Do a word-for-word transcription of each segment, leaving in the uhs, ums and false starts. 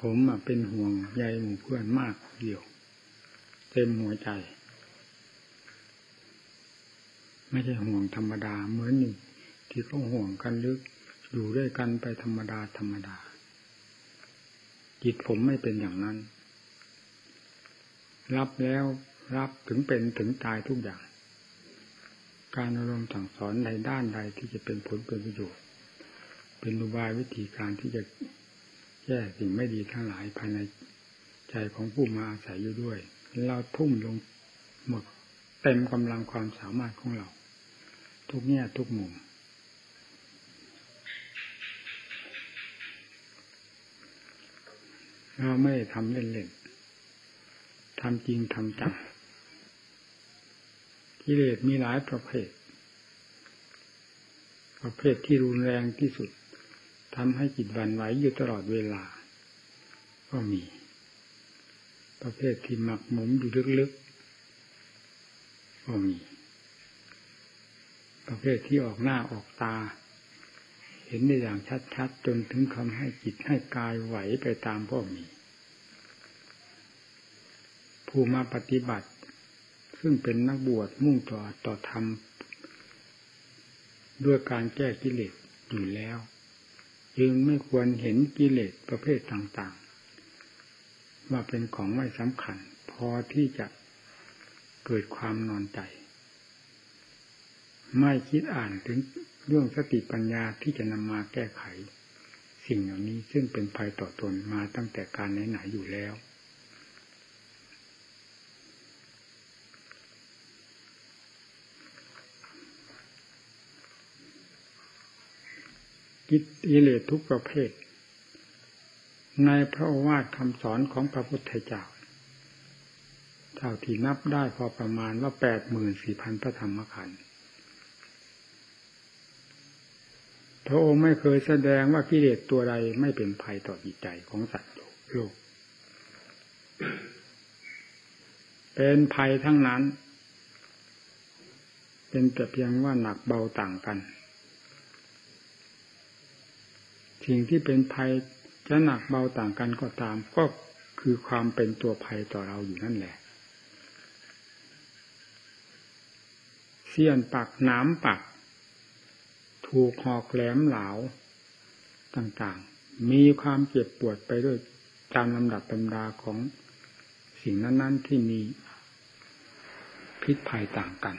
ผมเป็นห่วงใยหมู่เพื่อนมากเดียวเต็มหัวใจไม่ใช่ห่วงธรรมดาเหมือนนี่ที่เขาห่วงกันลึกอยู่ด้วยกันไปธรรมดาธรรมดาจิตผมไม่เป็นอย่างนั้นรับแล้วรับถึงเป็นถึงตายทุกอย่างการอารมณ์สั่งสอนในด้านใดที่จะเป็นผลเป็นประโยชน์เป็นอุบายวิธีการที่จะแก้สิ่งไม่ดีทั้งหลายภายในใจของผู้มาอาศัยอยู่ด้วยเราทุ่มลงหมดเต็มกำลังความสามารถของเราทุกแง่ทุกมุมเราไม่ทำเล่นๆทำจริงทำจังกิเลสมีหลายประเภทประเภทที่รุนแรงที่สุดทำให้จิตหวั่นไหวอยู่ตลอดเวลาก็มีประเภทที่หมักหมมอยู่ลึกๆก็มีประเภทที่ออกหน้าออกตาเห็นได้อย่างชัดๆจนถึงทำให้จิตให้กายไหวไปตามก็มีผู้มาปฏิบัติซึ่งเป็นนักบวชมุ่งต่อต่อธรรมด้วยการแก้กิเลสอยู่แล้วจึงไม่ควรเห็นกิเลสประเภทต่างๆว่าเป็นของไม่สำคัญพอที่จะเกิดความนอนใจไม่คิดอ่านถึงเรื่องสติปัญญาที่จะนำมาแก้ไขสิ่งเหล่านี้ซึ่งเป็นภัยต่อตนมาตั้งแต่การไหนๆอยู่แล้วกิเลสทุกประเภทในพระโอวาทคำสอนของพระพุทธเจ้าเท่าที่นับได้พอประมาณว่าแปดหมื่นสี่พันพระธรรมขันธ์พระองค์ไม่เคยแสดงว่ากิเลสตัวใดไม่เป็นภัยต่อจิตใจของสัตว์โลกเป็นภัยทั้งนั้นเป็นแต่เพียงว่าหนักเบาต่างกันสิ่งที่เป็นภัยจะหนักเบาต่างกันก็ตามก็คือความเป็นตัวภัยต่อเราอยู่นั่นแหละเสี้ยนปักหนามปักถูกหอกแหลมเหลาต่างๆมีความเจ็บปวดไปด้วยตามลำดับตำดาของสิ่งนั้นๆที่มีพิษภัยต่างกัน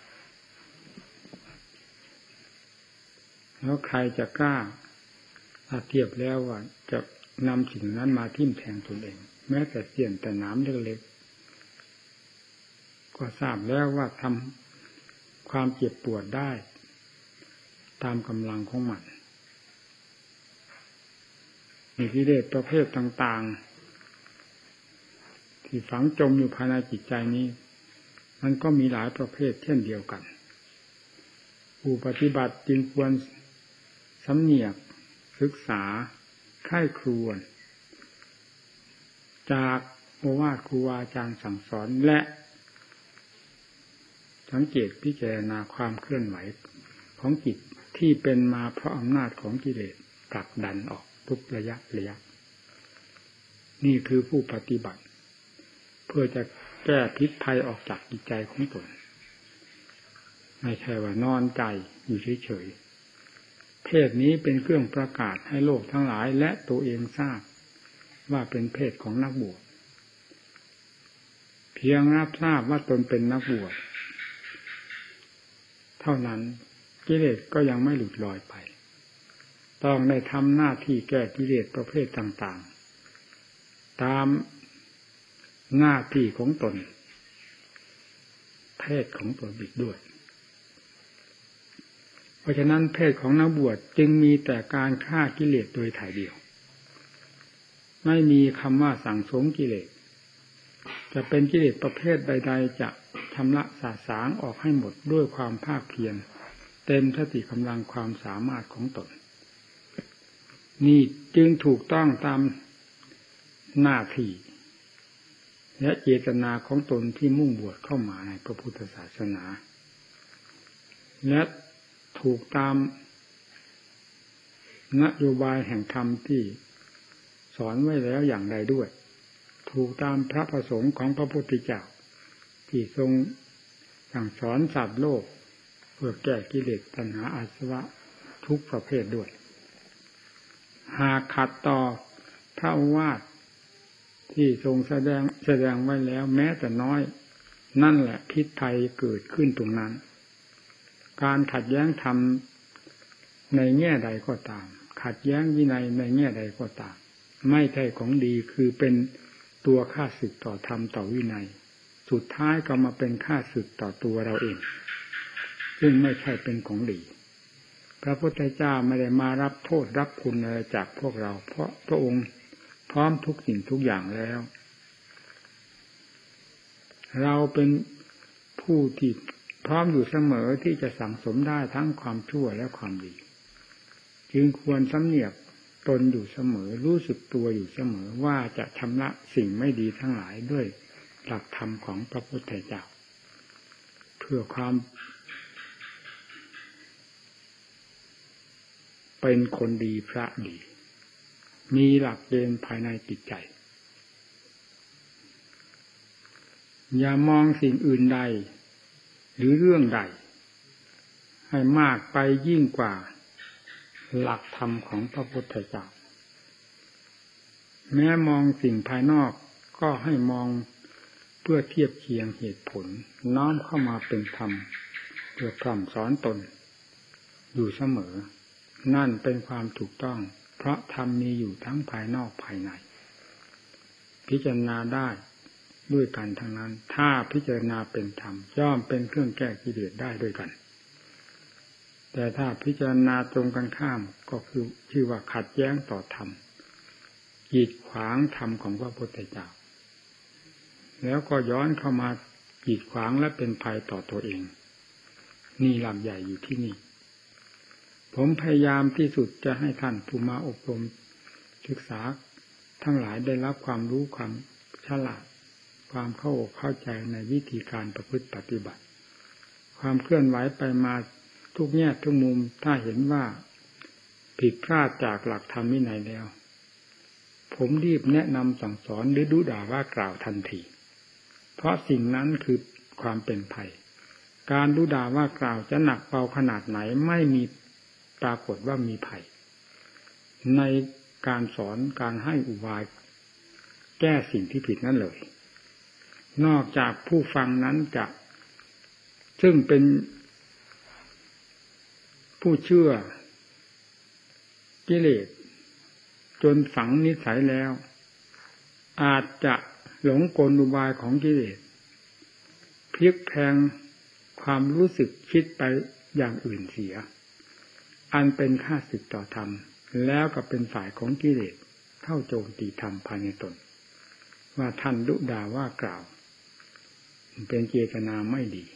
แล้วใครจะกล้าถ้าเทียบแล้วว่าจะนำสิ่งนั้นมาทิ่มแทงตนเองแม้แต่เสี้ยนแต่หนามเล็กๆก็ทราบแล้วว่าทำความเจ็บปวดได้ตามกำลังของมันมีกิเลสประเภทต่างๆที่ฝังจมอยู่ภายในจิตใจนี้มันก็มีหลายประเภทเช่นเดียวกันผู้ปฏิบัติจึงควรสำเนียกศึกษาใคร่ครวญจากโอวาทครูอาจารย์สั่งสอนและสังเกตพิจารณาความเคลื่อนไหวของจิตที่เป็นมาเพราะอำนาจของกิเลสผลักดันออกทุกระยะระยะนี่คือผู้ปฏิบัติเพื่อจะแก้พิษภัยออกจากจิตใจของตนไม่ใช่ว่านอนใจอยู่เฉยๆเพศนี้เป็นเครื่องประกาศให้โลกทั้งหลายและตัวเองทราบว่าเป็นเพศของนักบวชเพียงรับทราบว่าตนเป็นนักบวชเท่านั้นกิเลสก็ยังไม่หลุดลอยไปต้องได้ทำหน้าที่แก้กิเลสประเภทต่างๆตามหน้าที่ของตนเพศของตนอีกด้วยเพราะฉะนั้นเพศของนักบวชจึงมีแต่การฆ่ากิเลสโดยถ่ายเดียวไม่มีคำว่าสั่งสมกิเลสจะเป็นกิเลสประเภทใดๆจะชำระสาสางออกให้หมดด้วยความภาคเพียรเต็มสติกำลังความสามารถของตนนี่จึงถูกต้องตามหน้าที่และเจตนาของตนที่มุ่งบวชเข้ามาในพระพุทธศาสนาและถูกตามนโยบายแห่งธรรมที่สอนไว้แล้วอย่างใดด้วยถูกตามพระประสงค์ของพระพุทธเจ้าที่ทรงสั่งสอนสัตว์โลกเพื่อแก้กิเลสตัณหาอาสวะทุกประเภทด้วยหากขัดต่อพระโอวาทที่ทรงแสดงแสดงไว้แล้วแม้แต่น้อยนั่นแหละพิษภัยเกิดขึ้นตรงนั้นการขัดแย้งธรรมในแง่ใดก็ตามขัดแย้งวินัยในแง่ใดก็ตามไม่ใช่ของดีคือเป็นตัวฆ่าศึกต่อธรรมต่อวินัยสุดท้ายก็มาเป็นฆ่าศึกต่อตัวเราเองซึ่งไม่ใช่เป็นของดีพระพุทธเจ้าไม่ได้มารับโทษรับคุณอะไรจากพวกเราเพราะพระองค์พร้อมทุกสิ่งทุกอย่างแล้วเราเป็นผู้ที่พร้อมอยู่เสมอที่จะสั่งสมได้ทั้งความชั่วและความดีจึงควรสำเนียกตนอยู่เสมอรู้สึกตัวอยู่เสมอว่าจะชำระสิ่งไม่ดีทั้งหลายด้วยหลักธรรมของพระพุทธเจ้าเพื่อความเป็นคนดีพระดีมีหลักเกณฑ์ภายในจิตใจอย่ามองสิ่งอื่นใดหรือเรื่องใดให้มากไปยิ่งกว่าหลักธรรมของพระพุทธเจ้าแม้มองสิ่งภายนอกก็ให้มองเพื่อเทียบเคียงเหตุผลน้อมเข้ามาเป็นธรรมเพื่อพร่ำสอนตนอยู่เสมอนั่นเป็นความถูกต้องเพราะธรรมมีอยู่ทั้งภายนอกภายในพิจารณาได้ด้วยกันทั้งนั้นถ้าพิจารณาเป็นธรรมย่อมเป็นเครื่องแก้กิเลสได้ด้วยกันแต่ถ้าพิจารณาตรงกันข้ามก็คือชื่อว่าขัดแย้งต่อธรรมกีดขวางธรรมของพระพุทธเจ้าแล้วก็ย้อนเข้ามากีดขวางและเป็นภัยต่อตัวเองนี่หลักใหญ่อยู่ที่นี่ผมพยายามที่สุดจะให้ท่านผู้มาอบรมศึกษาทั้งหลายได้รับความรู้ความฉลาดความเข้าอกเข้าใจในวิธีการประพฤติปฏิบัติความเคลื่อนไหวไปมาทุกแง่ทุกมุมถ้าเห็นว่าผิดพลาดจากหลักธรรมวินัยแล้วผมรีบแนะนำสั่งสอนหรือดุด่าว่ากล่าวทันทีเพราะสิ่งนั้นคือความเป็นภัยการดุด่าว่ากล่าวจะหนักเบาขนาดไหนไม่มีปรากฏว่ามีภัยในการสอนการให้อุบายแก้สิ่งที่ผิดนั้นเลยนอกจากผู้ฟังนั้นจะซึ่งเป็นผู้เชื่อกิเลสจนฝังนิสัยแล้วอาจจะหลงกลอุบายของกิเลสพลิกแพลงความรู้สึกคิดไปอย่างอื่นเสียอันเป็นข้าศึกต่อธรรมแล้วก็เป็นฝ่ายของกิเลสเข้าโจมตีธรรมภายในตนว่าท่านดุด่าว่ากล่าวเป็นเจตนาไม่ดี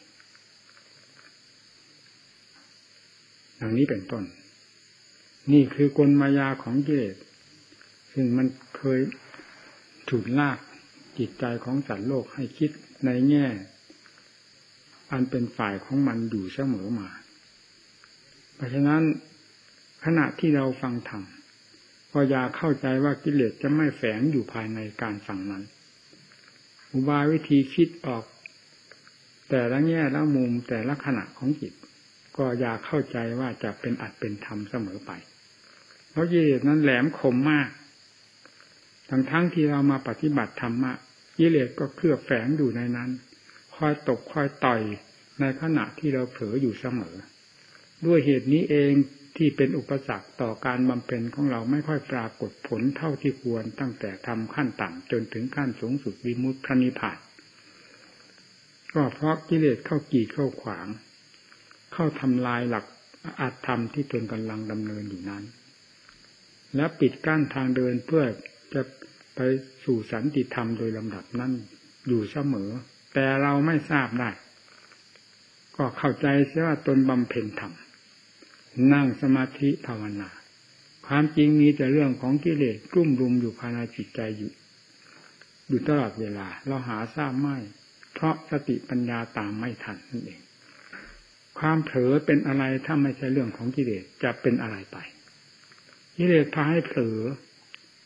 อย่างนี้เป็นต้นนี่คือกลมายาของกิเลสซึ่งมันเคยฉุดลากจิตใจของสัตว์โลกให้คิดในแง่อันเป็นฝ่ายของมันอยู่เสมอมาเพราะฉะนั้นขณะที่เราฟังธรรมก็อย่าเข้าใจว่ากิเลสจะไม่แฝงอยู่ภายในการฟังนั้นอุบายวิธีคิดออกแต่ละแง่ละมุมแต่ละขณะของจิตก็อย่าเข้าใจว่าจะเป็นอัตเป็นธรรมเสมอไปเพราะกิเลสนั้นแหลมคมมากทั้งทั้งที่เรามาปฏิบัติธรรมะกิเลสก็เคลือบแฝงอยู่ในนั้นคอยตกคอยต่อยในขณะที่เราเผลออยู่เสมอด้วยเหตุนี้เองที่เป็นอุปสรรคต่อการบำเพ็ญของเราไม่ค่อยปรากฏผลเท่าที่ควรตั้งแต่ทำขั้นต่ำจนถึงขั้นสูงสุดวิมุตติพระนิพพานก็เพราะกิเลสเข้ากีดเข้าขวางเข้าทำลายหลักอัตธรรมที่ตนกำลังดำเนินอยู่นั้นและปิดกั้นทางเดินเพื่อจะไปสู่สันติธรรมโดยลำดับนั้นอยู่เสมอแต่เราไม่ทราบได้ก็เข้าใจเสียว่าตนบำเพ็ญธรรมนั่งสมาธิภาวนาความจริงมีแต่เรื่องของกิเลสกลุ่มรุมอยู่ภายในจิตใจอยู่อยู่ตลอดเวลาเราหาทราบไม่เพราะสติปัญญาตามไม่ทันนั่นเองความเผลอเป็นอะไรถ้าไม่ใช่เรื่องของกิเลสจะเป็นอะไรไปกิเลสพาให้เผลอ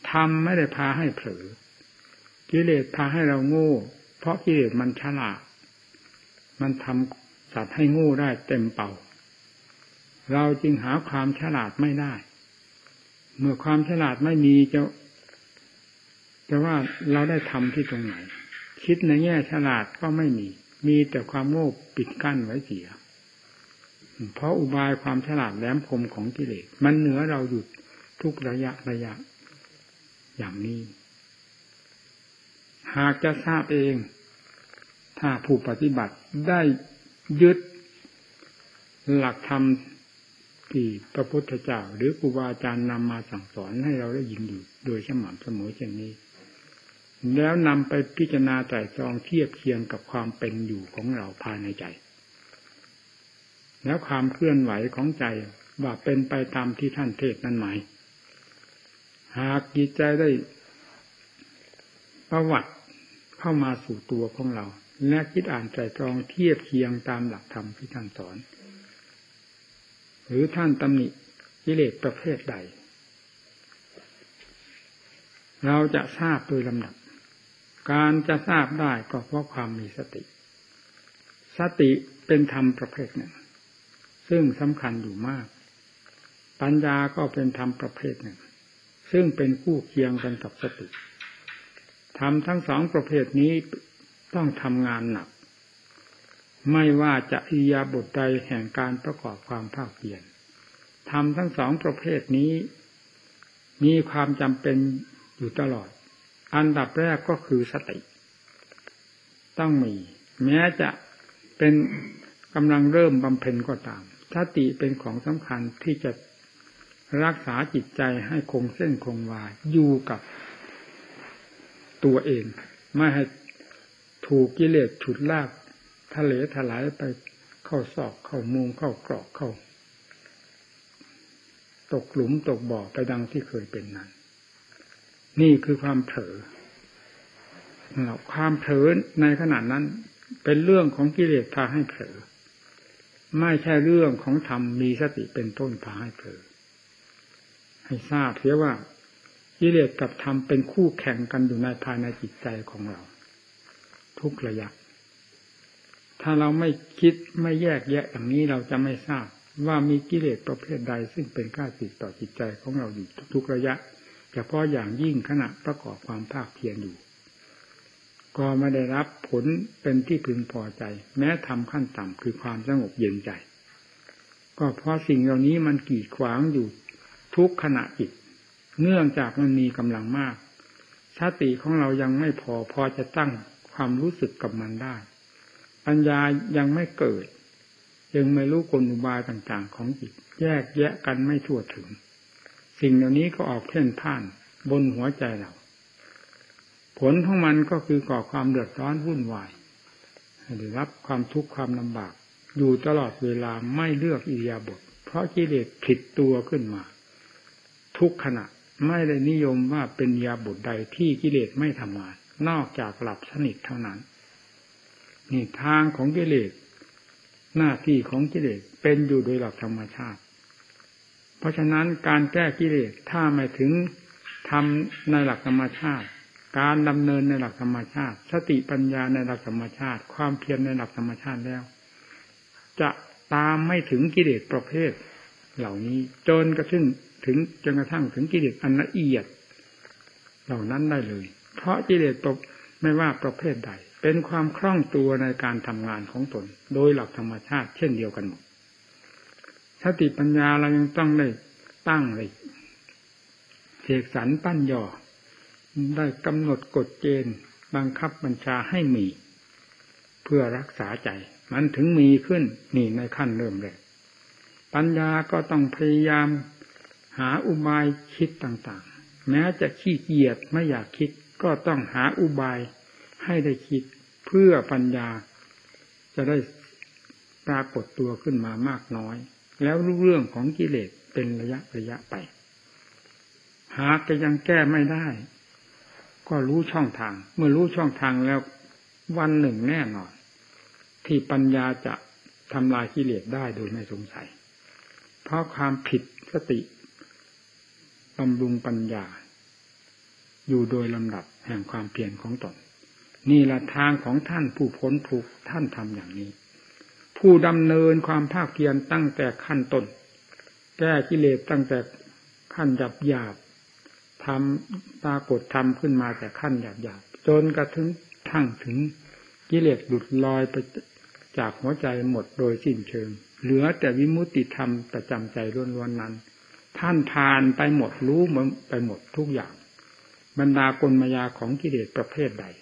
ธรรมไม่ได้พาให้เผลอกิเลสพาให้เราโง่เพราะกิเลสมันฉลาดมันทำสัตว์ให้โง่ได้เต็มเป่าเราจึงหาความฉลาดไม่ได้เมื่อความฉลาดไม่มีจะจะว่าเราได้ทำที่ตรงไหนคิดในแง่ฉลาดก็ไม่มีมีแต่ความโง่ปิดกั้นไว้เสียเพราะอุบายความฉลาดแหลมคมของกิเลสมันเหนือเราอยู่ทุกระยะระยะอย่างนี้หากจะทราบเองถ้าผู้ปฏิบัติได้ยึดหลักธรรมที่พระพุทธเจ้าหรือครูบาอาจารย์นำมาสั่งสอนให้เราได้ยินอยู่โดยสม่ำเสมอเช่นนี้แล้วนำไปพิจารณาไตร่ตรองเทียบเคียงกับความเป็นอยู่ของเราภายในใจแล้วความเคลื่อนไหวของใจว่าเป็นไปตามที่ท่านเทศนั้นไหมหากจิตใจได้ประวัติเข้ามาสู่ตัวของเราและคิดอ่านไตร่ตรองเทียบเคียงตามหลักธรรมที่ท่านสอนหรือท่านตำหนิกิเลสประเภทใดเราจะทราบโดยลำดับการจะทราบได้ก็เพราะความมีสติสติเป็นธรรมประเภทหนึ่งซึ่งสำคัญอยู่มากปัญญาก็เป็นธรรมประเภทหนึ่งซึ่งเป็นคู่เคียงกันกับสติธรรมทั้งสองประเภทนี้ต้องทำงานหนักไม่ว่าจะอิริยาบถใดแห่งการประกอบความภาคเพียรธรรมทั้งสองประเภทนี้มีความจำเป็นอยู่ตลอดอันดับแรกก็คือสติต้องมีแม้จะเป็นกำลังเริ่มบำเพ็ญก็ตามสติเป็นของสำคัญที่จะรักษาจิตใจให้คงเส้นคงวาอยู่กับตัวเองไม่ให้ถูกกิเลสฉุดลากทะเลถลายไปเข้าซอกเข้ามุมเข้ากรอกเข้าตกหลุมตกบ่อไปดังที่เคยเป็นนั้นนี่คือความเผลอความเผลอในขณะนั้นเป็นเรื่องของกิเลสพาให้เผลอไม่ใช่เรื่องของธรรมมีสติเป็นต้นพาให้เผลอให้ทราบเสียว่ากิเลสกับธรรมเป็นคู่แข่งกันอยู่ในภายในจิตใจของเราทุกระยะถ้าเราไม่คิดไม่แยกแยะอย่างนี้เราจะไม่ทราบว่ามีกิเลสประเภทใดซึ่งเป็นข้าศึกต่อจิตใจของเราอยู่ทุกระยะเฉพาะอย่างยิ่งขณะประกอบความภาคเพียรอยู่ก็ไม่ได้รับผลเป็นที่พึงพอใจแม้ทำขั้นต่ำคือความสงบเย็นใจก็เพราะสิ่งเหล่านี้มันกีดขวางอยู่ทุกขณะจิตเนื่องจากมันมีกำลังมากสติของเรายังไม่พอพอจะตั้งความรู้สึกกับมันได้ปัญญายังไม่เกิดยังไม่รู้กลอุบายต่างๆของจิตแยกแยะกันไม่ทั่วถึงสิ่งเหล่านี้ก็ออกเพ่นพ่านบนหัวใจเราผลของมันก็คือก่อความเดือดร้อนวุ่นวายได้รับความทุกข์ความลำบากอยู่ตลอดเวลาไม่เลือกอิริยาบถเพราะกิเลสผิดตัวขึ้นมาทุกขณะไม่ได้นิยมว่าเป็นอิริยาบถใดที่กิเลสไม่ทำงานนอกจากหลับสนิทเท่านั้นนี่ทางของกิเลสหน้าที่ของกิเลสเป็นอยู่โดยหลักธรรมชาติเพราะฉะนั้นการแก้กิเลสถ้าไม่ถึงทำในหลักธรรมชาติการดำเนินในหลักธรรมชาติสติปัญญาในหลักธรรมชาติความเพียรในหลักธรรมชาติแล้วจะตามไม่ถึงกิเลสประเภทเหล่านี้จนกระทั่งถึงจนกระทั่งถึงกิเลสอันละเอียดเหล่านั้นได้เลยเพราะกิเลสไม่ว่าประเภทใดเป็นความคล่องตัวในการทำงานของตนโดยหลักธรรมชาติเช่นเดียวกันหมดสติปัญญาเรายังต้องได้ตั้งเลยเสกสรรปั้นย่อได้กำหนดกฎเกณฑ์บังคับบัญชาให้มีเพื่อรักษาใจมันถึงมีขึ้นนี่ในขั้นเริ่มแรกปัญญาก็ต้องพยายามหาอุบายคิดต่างๆแม้จะขี้เกียจไม่อยากคิดก็ต้องหาอุบายให้ได้คิดเพื่อปัญญาจะได้ปรากฏตัวขึ้นมามากน้อยแล้วรู้เรื่องของกิเลสเป็นระยะระยะไปหากจะยังแก้ไม่ได้ก็รู้ช่องทางเมื่อรู้ช่องทางแล้ววันหนึ่งแน่นอนที่ปัญญาจะทำลายกิเลสได้โดยไม่สงสัยเพราะความผิดสติบำรุงปัญญาอยู่โดยลำดับแห่งความเพียรของตนนี่ละทางของท่านผู้พ้นทุกข์ท่านทำอย่างนี้ผู้ดำเนินความภาคเพียรตั้งแต่ขั้นต้นแก้กิเลสตั้งแต่ขั้นหยาบหยาบทำปรากฏทำขึ้นมาแต่ขั้นหยาบหยาบจนกระทั่งทั้งถึงกิเลสหลุดลอยไปจากหัวใจหมดโดยสิ้นเชิงเหลือแต่วิมุตติธรรมประจำใจล้วนๆนั้นท่านผ่านไปหมดรู้ไปหมดทุกอย่างบรรดากลมายาของกิเลสประเภทใด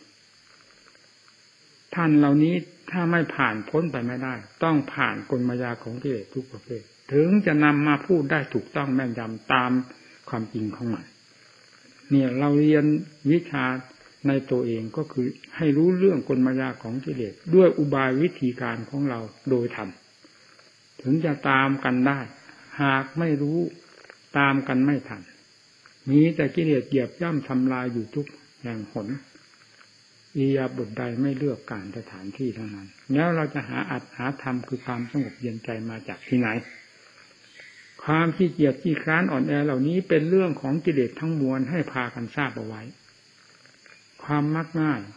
ท่านเหล่านี้ถ้าไม่ผ่านพ้นไปไม่ได้ต้องผ่านกลมายาของกิเลสทุกประเภทถึงจะนำมาพูดได้ถูกต้องแม่นยำตามความจริงของมันเนี่ยเราเรียนวิชาในตัวเองก็คือให้รู้เรื่องกลมายาของกิเลสด้วยอุบายวิธีการของเราโดยธรรมถึงจะตามกันได้หากไม่รู้ตามกันไม่ทันมีแต่กิเลสเหยียบย่ำทำลายอยู่ทุกแห่งหนอิริยาบถใดไม่เลือกการสถานที่ทั้งนั้นแล้วเราจะหาอัตหาธรรมคือความสงบเย็นใจมาจากที่ไหนความขี้เกียจขี้คร้านอ่อนแอเหล่านี้เป็นเรื่องของกิเลสทั้งมวลให้พากันทราบเอาไว้ความมักง่าย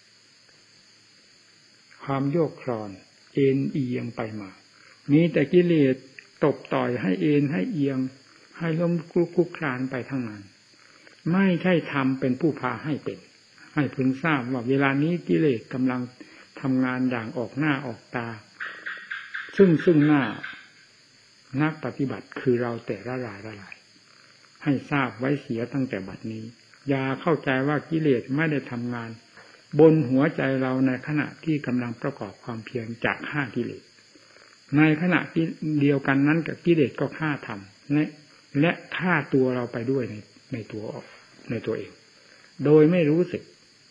ความโยกคลอนเอ็นเอียงไปมามีแต่กิเลสตบต่อยให้เอ็นให้เอียงให้ล้มคลุกคลุกคลานไปทั้งนั้นไม่ใช่ธรรมเป็นผู้พาให้เป็นให้พึงทราบว่าเวลานี้กิเลสกำลังทำงานอย่างออกหน้าออกตาซึ่งซึ่งหน้านักปฏิบัติคือเราแต่ละรายละรายให้ทราบไว้เสียตั้งแต่บัดนี้อย่าเข้าใจว่ากิเลสไม่ได้ทำงานบนหัวใจเราในขณะที่กำลังประกอบความเพียรจากฆ่ากิเลสในขณะเดียวกันนั้นกับกิเลสก็ฆ่าธรรมและและฆ่าตัวเราไปด้วยในในตัวในตัวเองโดยไม่รู้สึก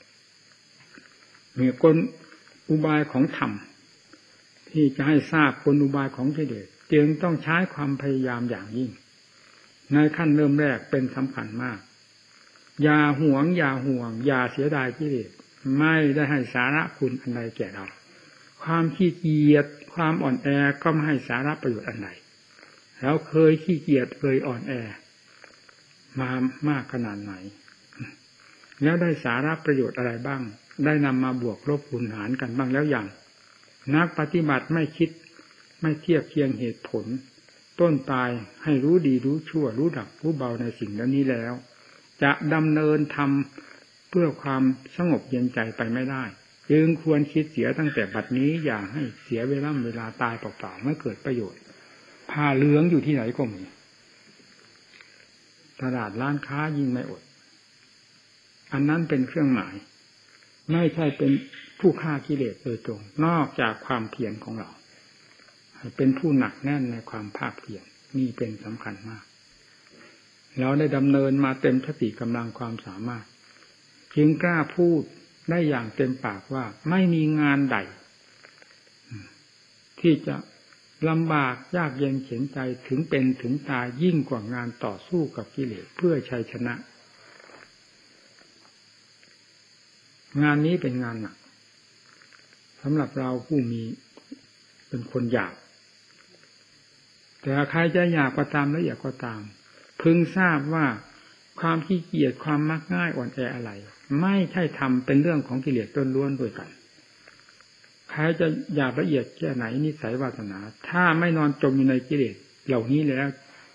มีกลอุบายของธรรมที่จะให้ทราบกลอุบายของกิเลสจึงต้องใช้ความพยายามอย่างยิ่งในขั้นเริ่มแรกเป็นสำคัญมากอย่าหวงอย่าห่วงอย่าเสียดายกิเลสไม่ได้ให้สาระคุณอันใดแก่เราความขี้เกียจความอ่อนแอก็ไม่ให้สาระประโยชน์อันใดเราเคยขี้เกียจเคยอ่อนแอมามากขนาดไหนแล้วได้สาระประโยชน์อะไรบ้างได้นำมาบวกลบคูณหารกันบ้างแล้วอย่างนักปฏิบัติไม่คิดไม่เทียบเคียงเหตุผลต้นปลายให้รู้ดีรู้ชั่วรู้ดับรู้เบาในสิ่งเหล่านี้แล้วจะดำเนินทำเพื่อความสงบเย็นใจไปไม่ได้จึงควรคิดเสียตั้งแต่บัดนี้อย่าให้เสียเวลาเวลาตายเปล่าๆไม่เกิดประโยชน์ผ้าเหลืองอยู่ที่ไหนก็มีตลาดร้านค้ายิ่งไม่อดอันนั้นเป็นเครื่องหมายไม่ใช่เป็นผู้ฆ่ากิเลสโดยตรงนอกจากความเพียรของเราเป็นผู้หนักแน่นในความภาคเพียรนี่เป็นสำคัญมากเราได้ดำเนินมาเต็มสติกำลังความสามารถจึงกล้าพูดได้อย่างเต็มปากว่าไม่มีงานใดที่จะลำบากยากเย็นเข็ญใจถึงเป็นถึงตายยิ่งกว่างานต่อสู้กับกิเลสเพื่อชัยชนะงานนี้เป็นงานหนักสำหรับเราผู้มีเป็นคนอยากแต่ใครจะอยากก็ตามและอยากก็ตามพึงทราบว่าความขี้เกียจความมักง่ายอ่อนแออะไรไม่ใช่ทำเป็นเรื่องของกิเลสล้วนๆด้วยกันใครจะอยากละเอียดแค่ไหนนิสัยวาสนาถ้าไม่นอนจมอยู่ในกิเลสเหล่านี้แล้ว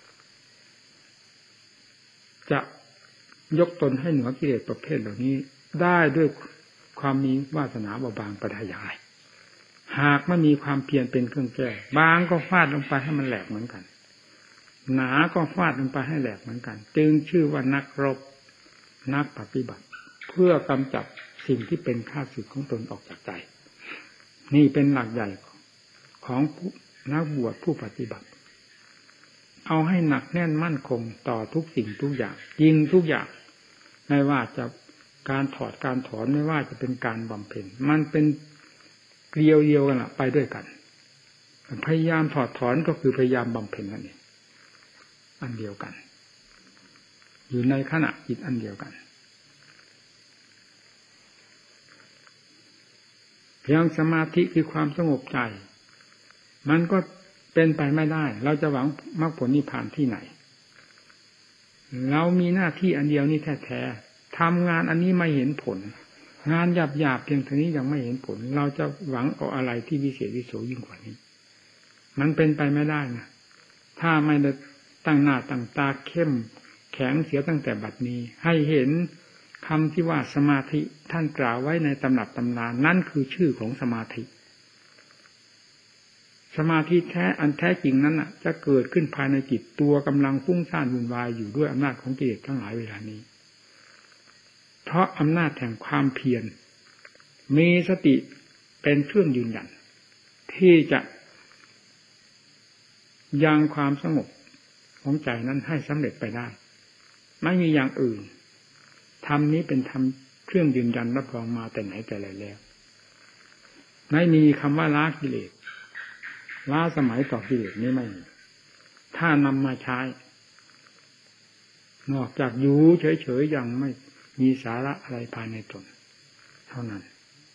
จะยกตนให้เหนือกิเลสประเภทเหล่านี้ได้ด้วยความมีวาสนาเบาบางประทายายหากไม่มีความเพียรเป็นเครื่องแก้บางก็ฟาดลงไปให้มันแหลกเหมือนกันหนาก็ฟาดลงไปให้แหลกเหมือนกันจึงชื่อว่านักรบนักปฏิบัติเพื่อกำจัดสิ่งที่เป็นข้าศึกของตนออกจากใจนี่เป็นหลักใหญ่ของนักบวชผู้ปฏิบัติเอาให้หนักแน่นมั่นคงต่อทุกสิ่งทุกอย่างยิงทุกอย่างไม่ว่าจะการถอดการถอนไม่ว่าจะเป็นการบำเพ็ญมันเป็นเกลียวเดียวกันละไปด้วยกันพยายามถอดถอนก็คือพยายามบำเพ็ญนั่นเองอันเดียวกันอยู่ในขณะจิตอันเดียวกันเพียงสมาธิคือความสงบใจมันก็เป็นไปไม่ได้เราจะหวังมรรคผลนิพพานที่ไหนเรามีหน้าที่อันเดียวนี้แท้ทำงานอันนี้ไม่เห็นผลงานหยาบๆเพียงเท่านี้ยังไม่เห็นผลเราจะหวังเอาอะไรที่วิเศษวิโสยิ่งกว่านี้มันเป็นไปไม่ได้นะถ้าไม่ได้ตั้งหน้าตั้งตาเข้มแข็งเสียตั้งแต่บัดนี้ให้เห็นคำที่ว่าสมาธิท่านกล่าวไว้ในตำรับตำรานั่นคือชื่อของสมาธิสมาธิแท้อันแท้จริงนั้นน่ะจะเกิดขึ้นภายในจิตตัวกำลังฟุ้งซ่านวุ่นวายอยู่ด้วยอำนาจของกิเลสทั้งหลายเวลานี้เพราะอำนาจแห่งความเพียรมีสติเป็นเครื่องยืนยันที่จะยังความสงบของใจนั้นให้สำเร็จไปได้ไม่มีอย่างอื่นธรรมนี้เป็นธรรมเครื่องยืนยันรับรองมาแต่ไหนแต่ไรแล้วไม่มีคำว่าละกิเลสล้าสมัยต่อกิเลสนี้ไม่มีถ้านำมาใช้นอกจากอยู่เฉยๆยังไม่มีสาระอะไรภายในตนเท่านั้น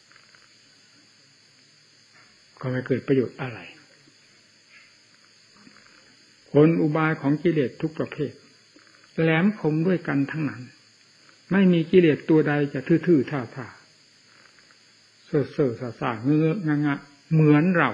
ก็ไม่เกิดประโยชน์อะไรผลอุบายของกิเลสทุกประเภทแหลมคมด้วยกันทั้งนั้นไม่มีกิเลสตัวใดจะทื่อๆท่าๆเซ่อเซ่อซาๆเงื้องะเหมือนเรา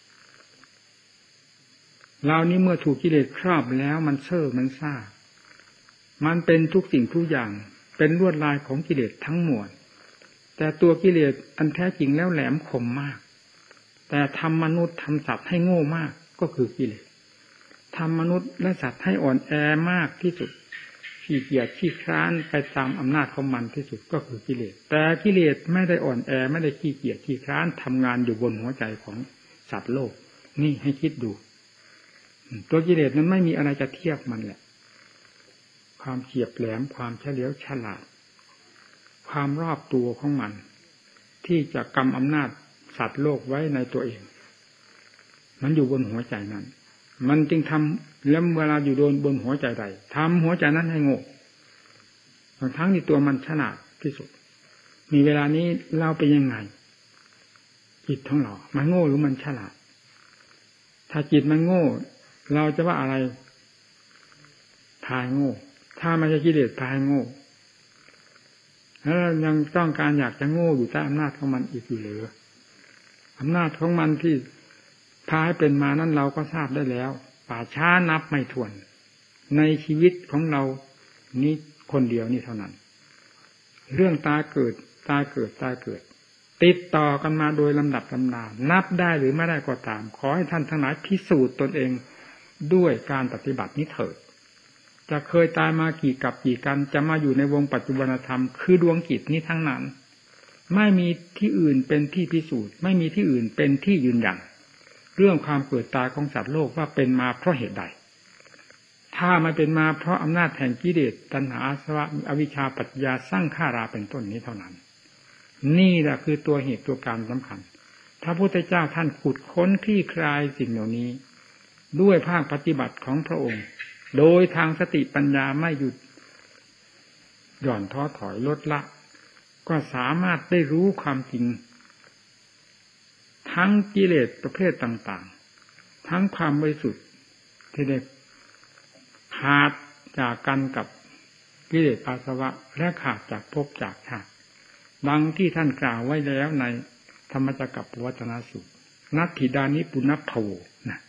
เรานี้เมื่อถูกกิเลสครอบแล้วมันเซ่อมันซ่ามันเป็นทุกสิ่งทุกอย่างเป็นลวดลายของกิเลสทั้งมวลแต่ตัวกิเลสอันแท้จริงแล้วแหลมคมมากแต่ทำมนุษย์ทำสัตว์ให้โง่มากก็คือกิเลสทำมนุษย์และสัตว์ให้อ่อนแอมากที่สุดขี้เกียจขี้คร้านไปตามอำนาจของมันที่สุดก็คือกิเลสแต่กิเลสไม่ได้อ่อนแอไม่ได้ขี้เกียจขี้คร้านทำงานอยู่บนหัวใจของสัตว์โลกนี่ให้คิดดูตัวกิเลสนั้นไม่มีอะไรจะเทียบมันแหละความเฉียบแหลมความเฉลียวฉลาดความรอบตัวของมันที่จะกำอำนาจสัตว์โลกไว้ในตัวเองมันอยู่บนหัวใจนั้นมันจึงทำแล้วเวลาอยู่โดนบนหัวใจใดทำหัวใจนั้นให้โง่ทั้งที่ตัวมันฉลาดที่สุดมีเวลานี้เราเป็นยังไงจิตของเรามันโง่หรือมันฉลาดถ้าจิตมันโง่เราจะว่าอะไรพายโง่ถ้ามันจะกิเลสพายโง่แล้วยังต้องการอยากจะโง่อยู่ใต้อำนาจของมันอีกอยู่หรืออำนาจของมันที่พาให้เป็นมานั้นเราก็ทราบได้แล้วป่าช้านับไม่ถ้วนในชีวิตของเรานี้คนเดียวนี่เท่านั้นเรื่องตายเกิดตายเกิดตายเกิดติดต่อกันมาโดยลำดับลำดานับได้หรือไม่ได้ก็ตามขอให้ท่านทั้งหลายพิสูจน์ตนเองด้วยการปฏิบัตินี้เถิดจะเคยตายมากี่กับกี่กันจะมาอยู่ในวงปัจจุบันธรรมคือดวงจิตนี้ทั้งนั้นไม่มีที่อื่นเป็นที่พิสูจน์ไม่มีที่อื่นเป็นที่ยืนยันเรื่องความเกิดตายของสัตว์โลกว่าเป็นมาเพราะเหตุใดถ้าไม่เป็นมาเพราะอำนาจแห่งกิเลสตัณหาอาสวะอวิชชาปัจจยาสร้างฆ่าราเป็นต้นนี้เท่านั้นนี่แหละคือตัวเหตุตัวการสำคัญพระพุทธเจ้าท่านขุดค้นคลี่คลายสิ่งเหล่านี้ด้วยภาคปฏิบัติของพระองค์โดยทางสติปัญญาไม่หยุดหย่อนท้อถอยลดละก็สามารถได้รู้ความจริงทั้งกิเลสประเภทต่างๆทั้งความบริสุทธิ์ที่ได้ขาดจากกันกับกิเลสอาสวะและขาดจากภพจากชาติดังที่ท่านกล่าวไว้แล้วในธรรมจักรปวัตตนสูตรนัตถิดานิปุณณโภนะ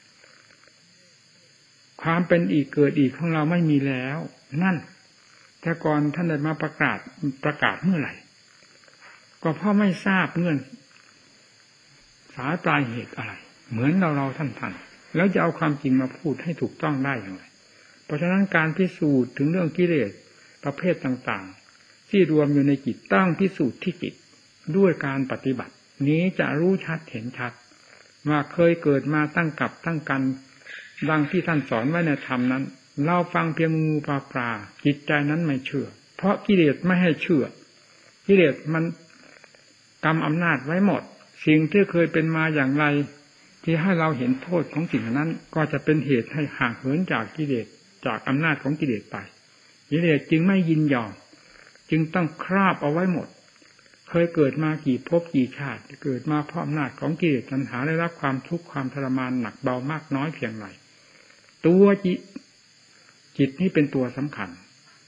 ความเป็นอีกเกิดอีกของเราไม่มีแล้วนั่นแต่ก่อนท่านได้มาประกาศประกาศเมื่อไหร่ก็เพราะไม่ทราบเงื่อนสายปลายเหตุอะไรเหมือนเราเราท่านท่านแล้วจะเอาความจริงมาพูดให้ถูกต้องได้อย่างไรเพราะฉะนั้นการพิสูจน์ถึงเรื่องกิเลสประเภทต่างๆที่รวมอยู่ในจิตต้องพิสูจน์ที่จิตด้วยการปฏิบัตินี้จะรู้ชัดเห็นชัดว่าเคยเกิดมาตั้งกับตั้งกันดังที่ท่านสอนไว้ในธรรมนั้นเราฟังเพียงงูปลาปลาจิตใจนั้นไม่เชื่อเพราะกิเลสไม่ให้เชื่อกิเลสมันกำอำนาจไว้หมดสิ่งที่เคยเป็นมาอย่างไรที่ให้เราเห็นโทษของสิ่งนั้นก็จะเป็นเหตุให้ห่างเหินจากกิเลสจากอำนาจของกิเลสไปกิเลสจึงไม่ยินยอมจึงต้องครอบเอาไว้หมดเคยเกิดมากี่ภพกี่ชาติเกิดมาเพราะอำนาจของกิเลสตัณหาได้รับความทุกข์ความทรมานหนักเบามากน้อยเพียงไรตัวจิตจิตนี่เป็นตัวสำคัญเค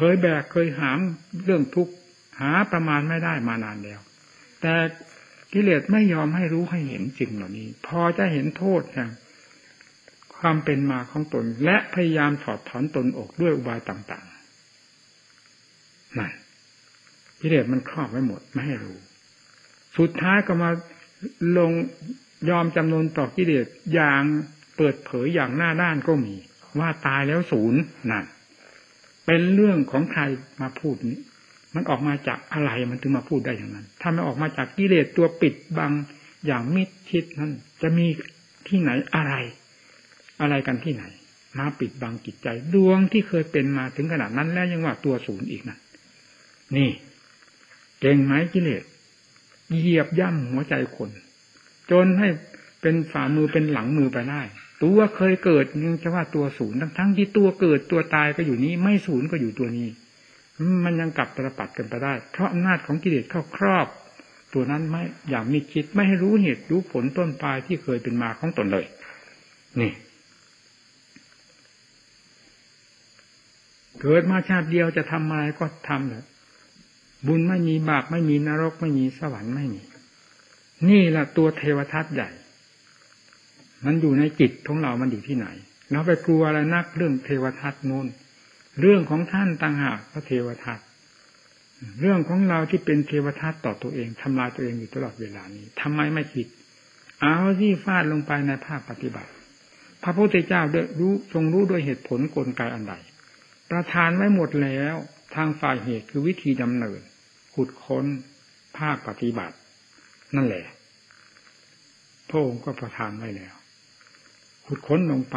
ยแบกเคยหามเรื่องทุกข์หาประมาณไม่ได้มานานแล้วแต่กิเลสไม่ยอมให้รู้ให้เห็นสิ่งเหล่านี้พอจะเห็นโทษแห่งความเป็นมาของตนและพยายามถอดถอนตนออกด้วยอุบายต่างๆนั่นกิเลสมันครอบไว้หมดไม่ให้รู้สุดท้ายก็มาลงยอมจำนนต่อกิเลสอย่างเปิดเผยอย่างหน้าด้านก็มีว่าตายแล้วศูนย์นั่นเป็นเรื่องของใครมาพูดนี้มันออกมาจากอะไรมันถึงมาพูดได้อย่างนั้นถ้าไม่ออกมาจากกิเลสตัวปิดบังอย่างมิดชิดนั้นจะมีที่ไหนอะไรอะไรกันที่ไหนมาปิดบังจิตใจดวงที่เคยเป็นมาถึงขนาดนั้นแล้วยังว่าตัวศูนย์อีกนะนี่เก่งไหมกิเลสเหยียบย่ำหัวใจคนจนให้เป็นฝ่ามือเป็นหลังมือไปได้ตัวเคยเกิดยังจะว่าตัวศูนย์ทั้งๆที่ตัวเกิดตัวตายก็อยู่นี้ไม่ศูนย์ก็อยู่ตัวนี้มันยังกลับตระปัดกันไปได้เพราะอำนาจของกิเลสเข้าครอบตัวนั้นไม่อย่างมีคิดไม่ให้รู้เหตุรู้ผลต้นปลายที่เคยเป็นมาของตนเลยนี่เกิดมาชาติเดียวจะทำอะไรก็ทำเลยบุญไม่มีบาปไม่มีนรกไม่มีสวรรค์ไม่มีนี่แหละตัวเทวทัตใหญ่มันอยู่ในจิตของเรามันอยู่ที่ไหนเราไปกลัวอะไรนักเรื่องเทวทัตนู้นเรื่องของท่านต่างหากพระเทวทัตเรื่องของเราที่เป็นเทวทัตต่อตัวเองทำลายตัวเองอยู่ตลอดเวลานี้ทำไมไม่คิดเอาที่ฟาดลงไปในภาคปฏิบัติพระพุทธเจ้าได้รู้ทรงรู้ด้วยเหตุผลกลไกอันใดประทานไว้หมดแล้วทางฝ่ายเหตุคือวิธีดำเนินขุดค้นภาคปฏิบัตินั่นแหละพระองค์ก็ประทานไว้แล้วขุดค้นลงไป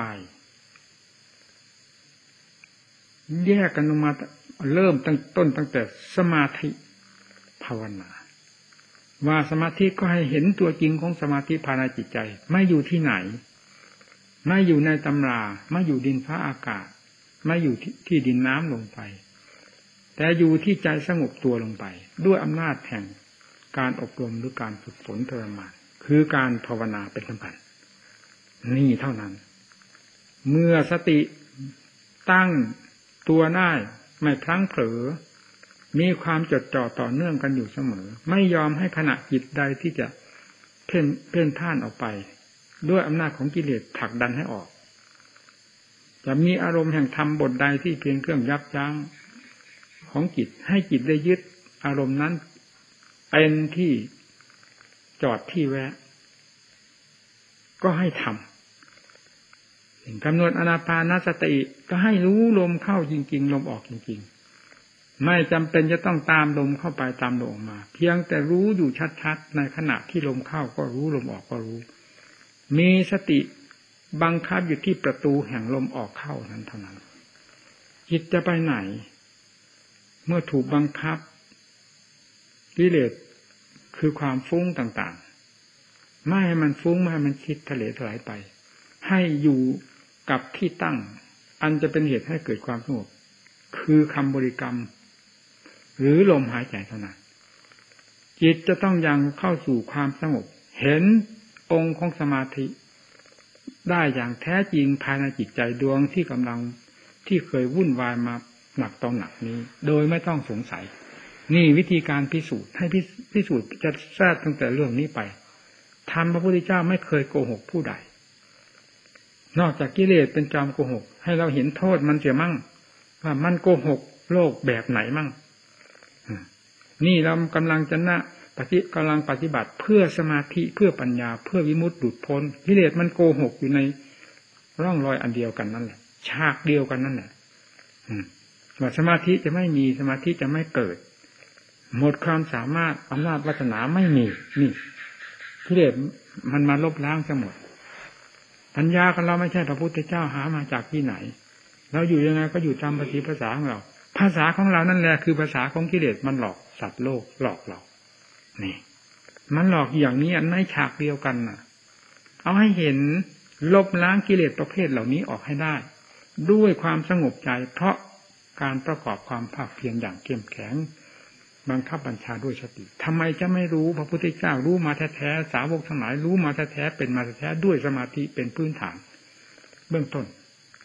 แยกกันลงมาเริ่มตั้งต้นตั้งแต่สมาธิภาวนาว่าสมาธิก็ให้เห็นตัวจริงของสมาธิภายในจิตใจไม่อยู่ที่ไหนไม่อยู่ในตำราไม่อยู่ดินฟ้าอากาศไม่อยู่ที่ดินน้ำลงไปแต่อยู่ที่ใจสงบตัวลงไปด้วยอำนาจแห่งการอบรมหรือการฝึกฝนทรมานคือการภาวนาเป็นสำคัญนี่เท่านั้นเมื่อสติตั้งตัวได้ไม่พลั้งเผลอมีความจดจ่อต่อเนื่องกันอยู่เสมอไม่ยอมให้ขณะจิตใดที่จะเพ่นเพ่นพ่านออกไปด้วยอำนาจของกิเลสผลักดันให้ออกจะมีอารมณ์แห่งธรรมบทใดที่เพียงเครื่องยับยั้งของจิตให้จิตได้ยึดอารมณ์นั้นเป็นที่จอดที่แวะก็ให้ทำกำหนดอานาปานสติก็ให้รู้ลมเข้าจริงๆลมออกจริงๆไม่จำเป็นจะต้องตามลมเข้าไปตามลมออกมาเพียงแต่รู้อยู่ชัดๆในขณะที่ลมเข้าก็รู้ลมออกก็รู้มีสติบังคับอยู่ที่ประตูแห่งลมออกเข้านั้นเท่านั้นจิตจะไปไหนเมื่อถูกบังคับกิเลสคือความฟุ้งต่างๆไม่ให้มันฟุ้งไม่ให้มันคิดทะเลถลายไปให้อยู่กับที่ตั้งอันจะเป็นเหตุให้เกิดความสงบคือคำบริกรรมหรือลมหายใจเท่านั้นจิตจะต้องยังเข้าสู่ความสงบเห็นองค์ของสมาธิได้อย่างแท้จริงภายในจิตใจดวงที่กำลังที่เคยวุ่นวายมาหนักต่อหนักนี้โดยไม่ต้องสงสัยนี่วิธีการพิสูจน์ให้พิสูจน์จะทราบตั้งแต่เรื่องนี้ไปธรรมพระพุทธเจ้าไม่เคยโกหกผู้ใดนอกจากกิเลสเป็นจอมโกหกให้เราเห็นโทษมันเสียมั่งว่ามันโกหกโลกแบบไหนมั่งนี่เรากำลังจะนะปฏิกำลังปฏิบัติเพื่อสมาธิเพื่อปัญญาเพื่อวิมุตติหลุดพ้นกิเลสมันโกหกอยู่ในร่องรอยอันเดียวกันนั่นแหละฉากเดียวกันนั่นแหละว่าสมาธิจะไม่มีสมาธิจะไม่เกิดหมดความสามารถอำนาจวาสนาไม่มีนี่กิเลสมันมาลบล้างซะหมดปัญญาของเราไม่ใช่พระพุทธเจ้าหามาจากที่ไหนเราอยู่ยังไงก็อยู่ตามภาษาของเราภาษาของเรานั่นแหละคือภาษาของกิเลสมันหลอกสัตว์โลกหลอกเรานี่มันหลอกอย่างนี้ในฉากเดียวกันน่ะเอาให้เห็นลบล้างกิเลสประเภทเหล่านี้ออกให้ได้ด้วยความสงบใจเพราะการประกอบความภาคเพียรอย่างเข้มแข็งบังคับบัญชาด้วยสติทำไมจะไม่รู้พระพุทธเจ้ารู้มาแท้ๆสาวกทั้งหลายรู้มาแท้ๆเป็นมาแท้ๆด้วยสมาธิเป็นพื้นฐานเบื้องต้น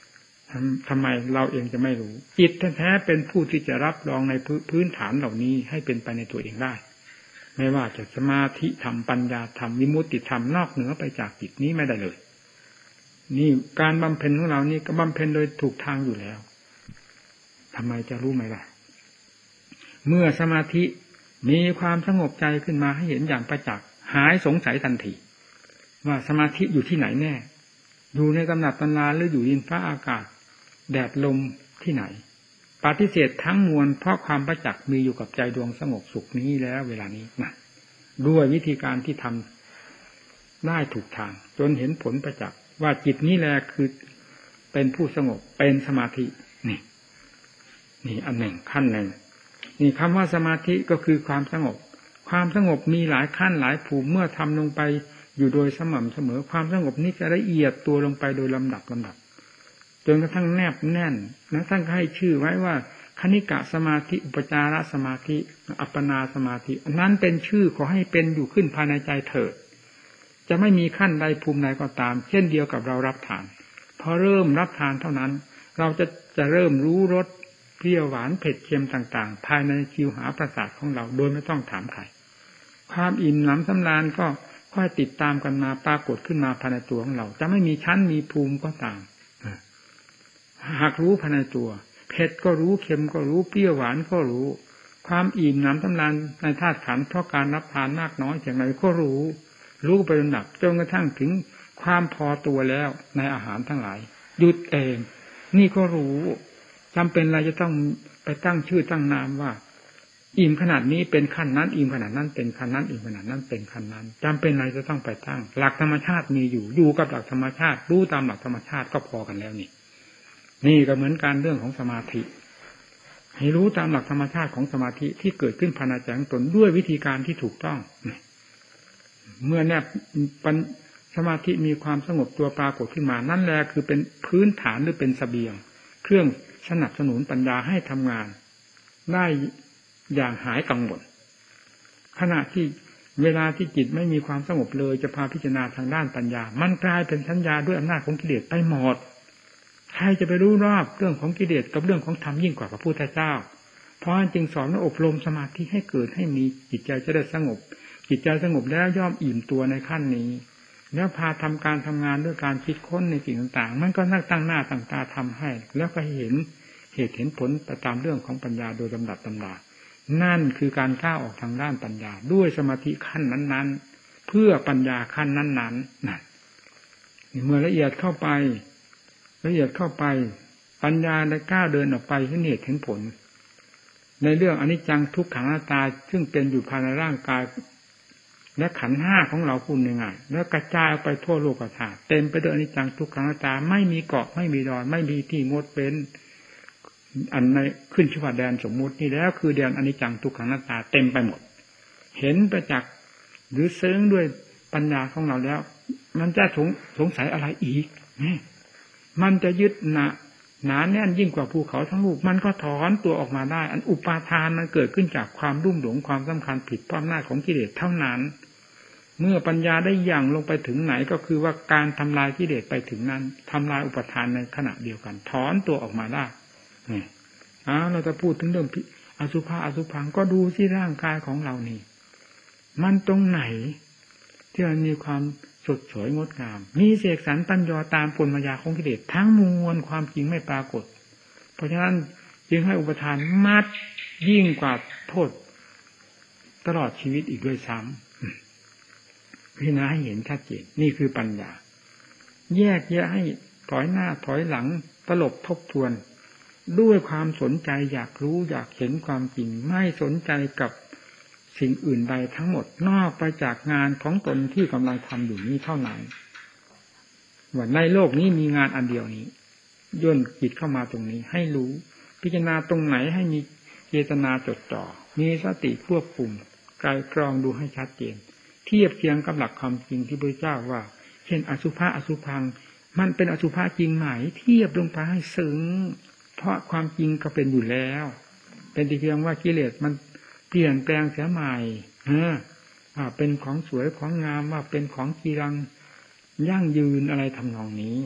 ทำทำไมเราเองจะไม่รู้จิตแท้ๆเป็นผู้ที่จะรับรองในพื้นฐานเหล่านี้ให้เป็นไปในตัวเองได้ไม่ว่าจะสมาธิธรรมปัญญาธรรมวิมุตติธรรมนอกเหนือไปจากจิตนี้ไม่ได้เลยนี่การบำเพ็ญของเรานี่ก็บำเพ็ญโดยถูกทางอยู่แล้วทำไมจะรู้ไม่ได้เมื่อสมาธิมีความสงบใจขึ้นมาให้เห็นอย่างประจักษ์หายสงสัยทันทีว่าสมาธิอยู่ที่ไหนแน่อยู่ในตำหนักตำราหรืออยู่ดินฟ้าอากาศแดดลมที่ไหนปฏิเสธทั้งมวลเพราะความประจักษ์มีอยู่กับใจดวงสงบสุขนี้แล้วเวลานี้นะด้วยวิธีการที่ทำได้ถูกทางจนเห็นผลประจักษ์ว่าจิตนี้แหละคือเป็นผู้สงบเป็นสมาธินี่นี่อันหนึ่งขั้นหนึ่งนี่คำว่าสมาธิก็คือความสงบความสงบมีหลายขั้นหลายภูมิเมื่อทำลงไปอยู่โดยสม่ำเสมอความสงบนี้จะละเอียดตัวลงไปโดยลำดับลำดับจนกระทั่งแนบแน่นนะท่านให้ชื่อไว้ว่าคณิกะสมาธิอุปจารสมาธิอัปปนาสมาธินั้นเป็นชื่อขอให้เป็นอยู่ขึ้นภายในใจเถิดจะไม่มีขั้นใดภูมิใดก็ตามเช่นเดียวกับเรารับทานพอเริ่มรับทานเท่านั้นเราจะจะเริ่มรู้รสเปรี้ยวหวานเผ็ดเค็มต่างๆภายในคิวหาประสาทของเราโดยไม่ต้องถามใครความอิ่มหนำสำราญก็ค่อยติดตามกันมาปรากฏขึ้นมาภายในตัวของเราจะไม่มีชั้นมีภูมิก็ตามหากรู้ภายในตัวเผ็ดก็รู้เค็มก็รู้เปรี้ยวหวานก็รู้ความอิ่มหนำสำราญในธาตุขันธ์เพราะการรับทานมากน้อยอย่างไรก็รู้รู้ไปจนหนักจนกระทั่งถึงความพอตัวแล้วในอาหารทั้งหลายหยุดเองนี่ก็รู้จำเป็นอะไรจะต้องไปตั้งชื่อตั้งนามว่าอิ่มขนาดนี้เป็นขั้นนั้นอิ่มขนาดนั้นเป็นขั้นนั้นอิ่มขนาดนั้นเป็นขั้นนั้นจำเป็นอะไรจะต้องไปตั้งหลักธรรมชาติมีอยู่อยู่กับหลักธรรมชาติรู้ตามหลักธรรมชาติก็พอกันแล้วนี่นี่ก็เหมือนการเรื่องของสมาธิให้รู้ตามหลักธรรมชาติของสมาธิที่เกิดขึ้นภายในใจของตนด้วยวิธีการที่ถูกต้องเมื่อแนบสมาธิมีความสงบตัวปรากฏขึ้นมานั่นแหละคือเป็นพื้นฐานหรือเป็นเสบียงเครื่องสนับสนุนปัญญาให้ทำงานได้อย่างหายกังวลขณะที่เวลาที่จิตไม่มีความสงบเลยจะพาพิจารณาทางด้านปัญญามันกลายเป็นสัญญาด้วยอำนาจของกิเลสไปหมดใครจะไปรู้รอบเรื่องของกิเลสกับเรื่องของธรรมยิ่งกว่าพระพุทธเจ้าเพราะจึงสอนให้อบรมสมาธิให้เกิดให้มีจิตใจจะได้สงบจิตใจสงบแล้วย่อมอิ่มตัวในขั้นนี้แล้วพาทำการทำงานด้วยการคิดค้นในสิ่งต่างๆมันก็นั่งตั้งหน้าตั้งตาทำให้แล้วก็เห็นเหตุเห็นผลไปตามเรื่องของปัญญาโดยลำดับตำรานั่นคือการก้าวออกทางด้านปัญญาด้วยสมาธิขั้นนั้นๆเพื่อปัญญาขั้นนั้นๆนั่นเมื่อละเอียดเข้าไปละเอียดเข้าไปปัญญาได้ก้าวเดินออกไปเห็นเหตุเห็นผลในเรื่องอนิจจังทุกขังอนัตตาซึ่งเป็นอยู่ภายในร่างกายและขันธ์ห้าของเราพูดง่ายๆแล้วกระจายไปทั่วโลกธาตุเต็มไปด้วยอนิจจังทุกขังอนัตตาไม่มีเกาะไม่มีดอนไม่มีที่งดเว้นอันในขึ้นชื่อว่าแดนสมมุตินี่แล้วคือแดนอนิจจังทุกขังอนัตตาเต็มไปหมดเห็นประจักษ์หรือซึ้งด้วยปัญญาของเราแล้วมันจะสงสงสัยอะไรอีกนี่มันจะยึดหนาหนาแน่นยิ่งกว่าภูเขาทั้งลูกมันก็ถอนตัวออกมาได้อันอุปาทานมันเกิดขึ้นจากความรุ่มหลงความสำคัญผิดเพราะอำนาจของกิเลสเท่านั้นเมื่อปัญญาได้ยั่งลงไปถึงไหนก็คือว่าการทำลายกิเลสไปถึงนั้นทำลายอุปาทานในขณะเดียวกันถอนตัวออกมาได้นี่อ้าวเราจะพูดถึงเรื่องอสุภะอสุภังก็ดูที่ร่างกายของเรานี่มันตรงไหนที่มันมีความสดสวยงดงามมีเสกสรรปัญญาตามกลมายาของกิเลสทั้งมวลความจริงไม่ปรากฏเพราะฉะนั้นจึงให้อุปทานมัดยิ่งกว่าโทษตลอดชีวิตอีกด้วยซ้ำพิจารณาให้เห็นชัดเจนนี่คือปัญญาแยกแยะให้ถอยหน้าถอยหลังตลบทบทวนด้วยความสนใจอยากรู้อยากเห็นความจริงไม่สนใจกับสิ่งอื่นใดทั้งหมดนอกไปจากงานของตนที่กำลังทำอยู่นี้เท่านั้นว่าในโลกนี้มีงานอันเดียวนี้ย่นจิตเข้ามาตรงนี้ให้รู้พิจารณาตรงไหนให้มีเจตนาจดจ่อมีสติควบคุมไกลกรองดูให้ชัดเจนเทียบเคียงกับหลักความจริงที่พระเจ้าว่าเช่นอสุภะอสุภังมันเป็นอสุภะจริงไหมเทียบลงไปให้ซึ้งเพราะความจริงก็เป็นอยู่แล้วเป็นแต่เพียงว่ากิเลสมันเปลี่ยนแปลงเสียใหม่เออว่าเป็นของสวยของงามว่าเป็นของกีรังยั่งยืนอะไรทำนองนี้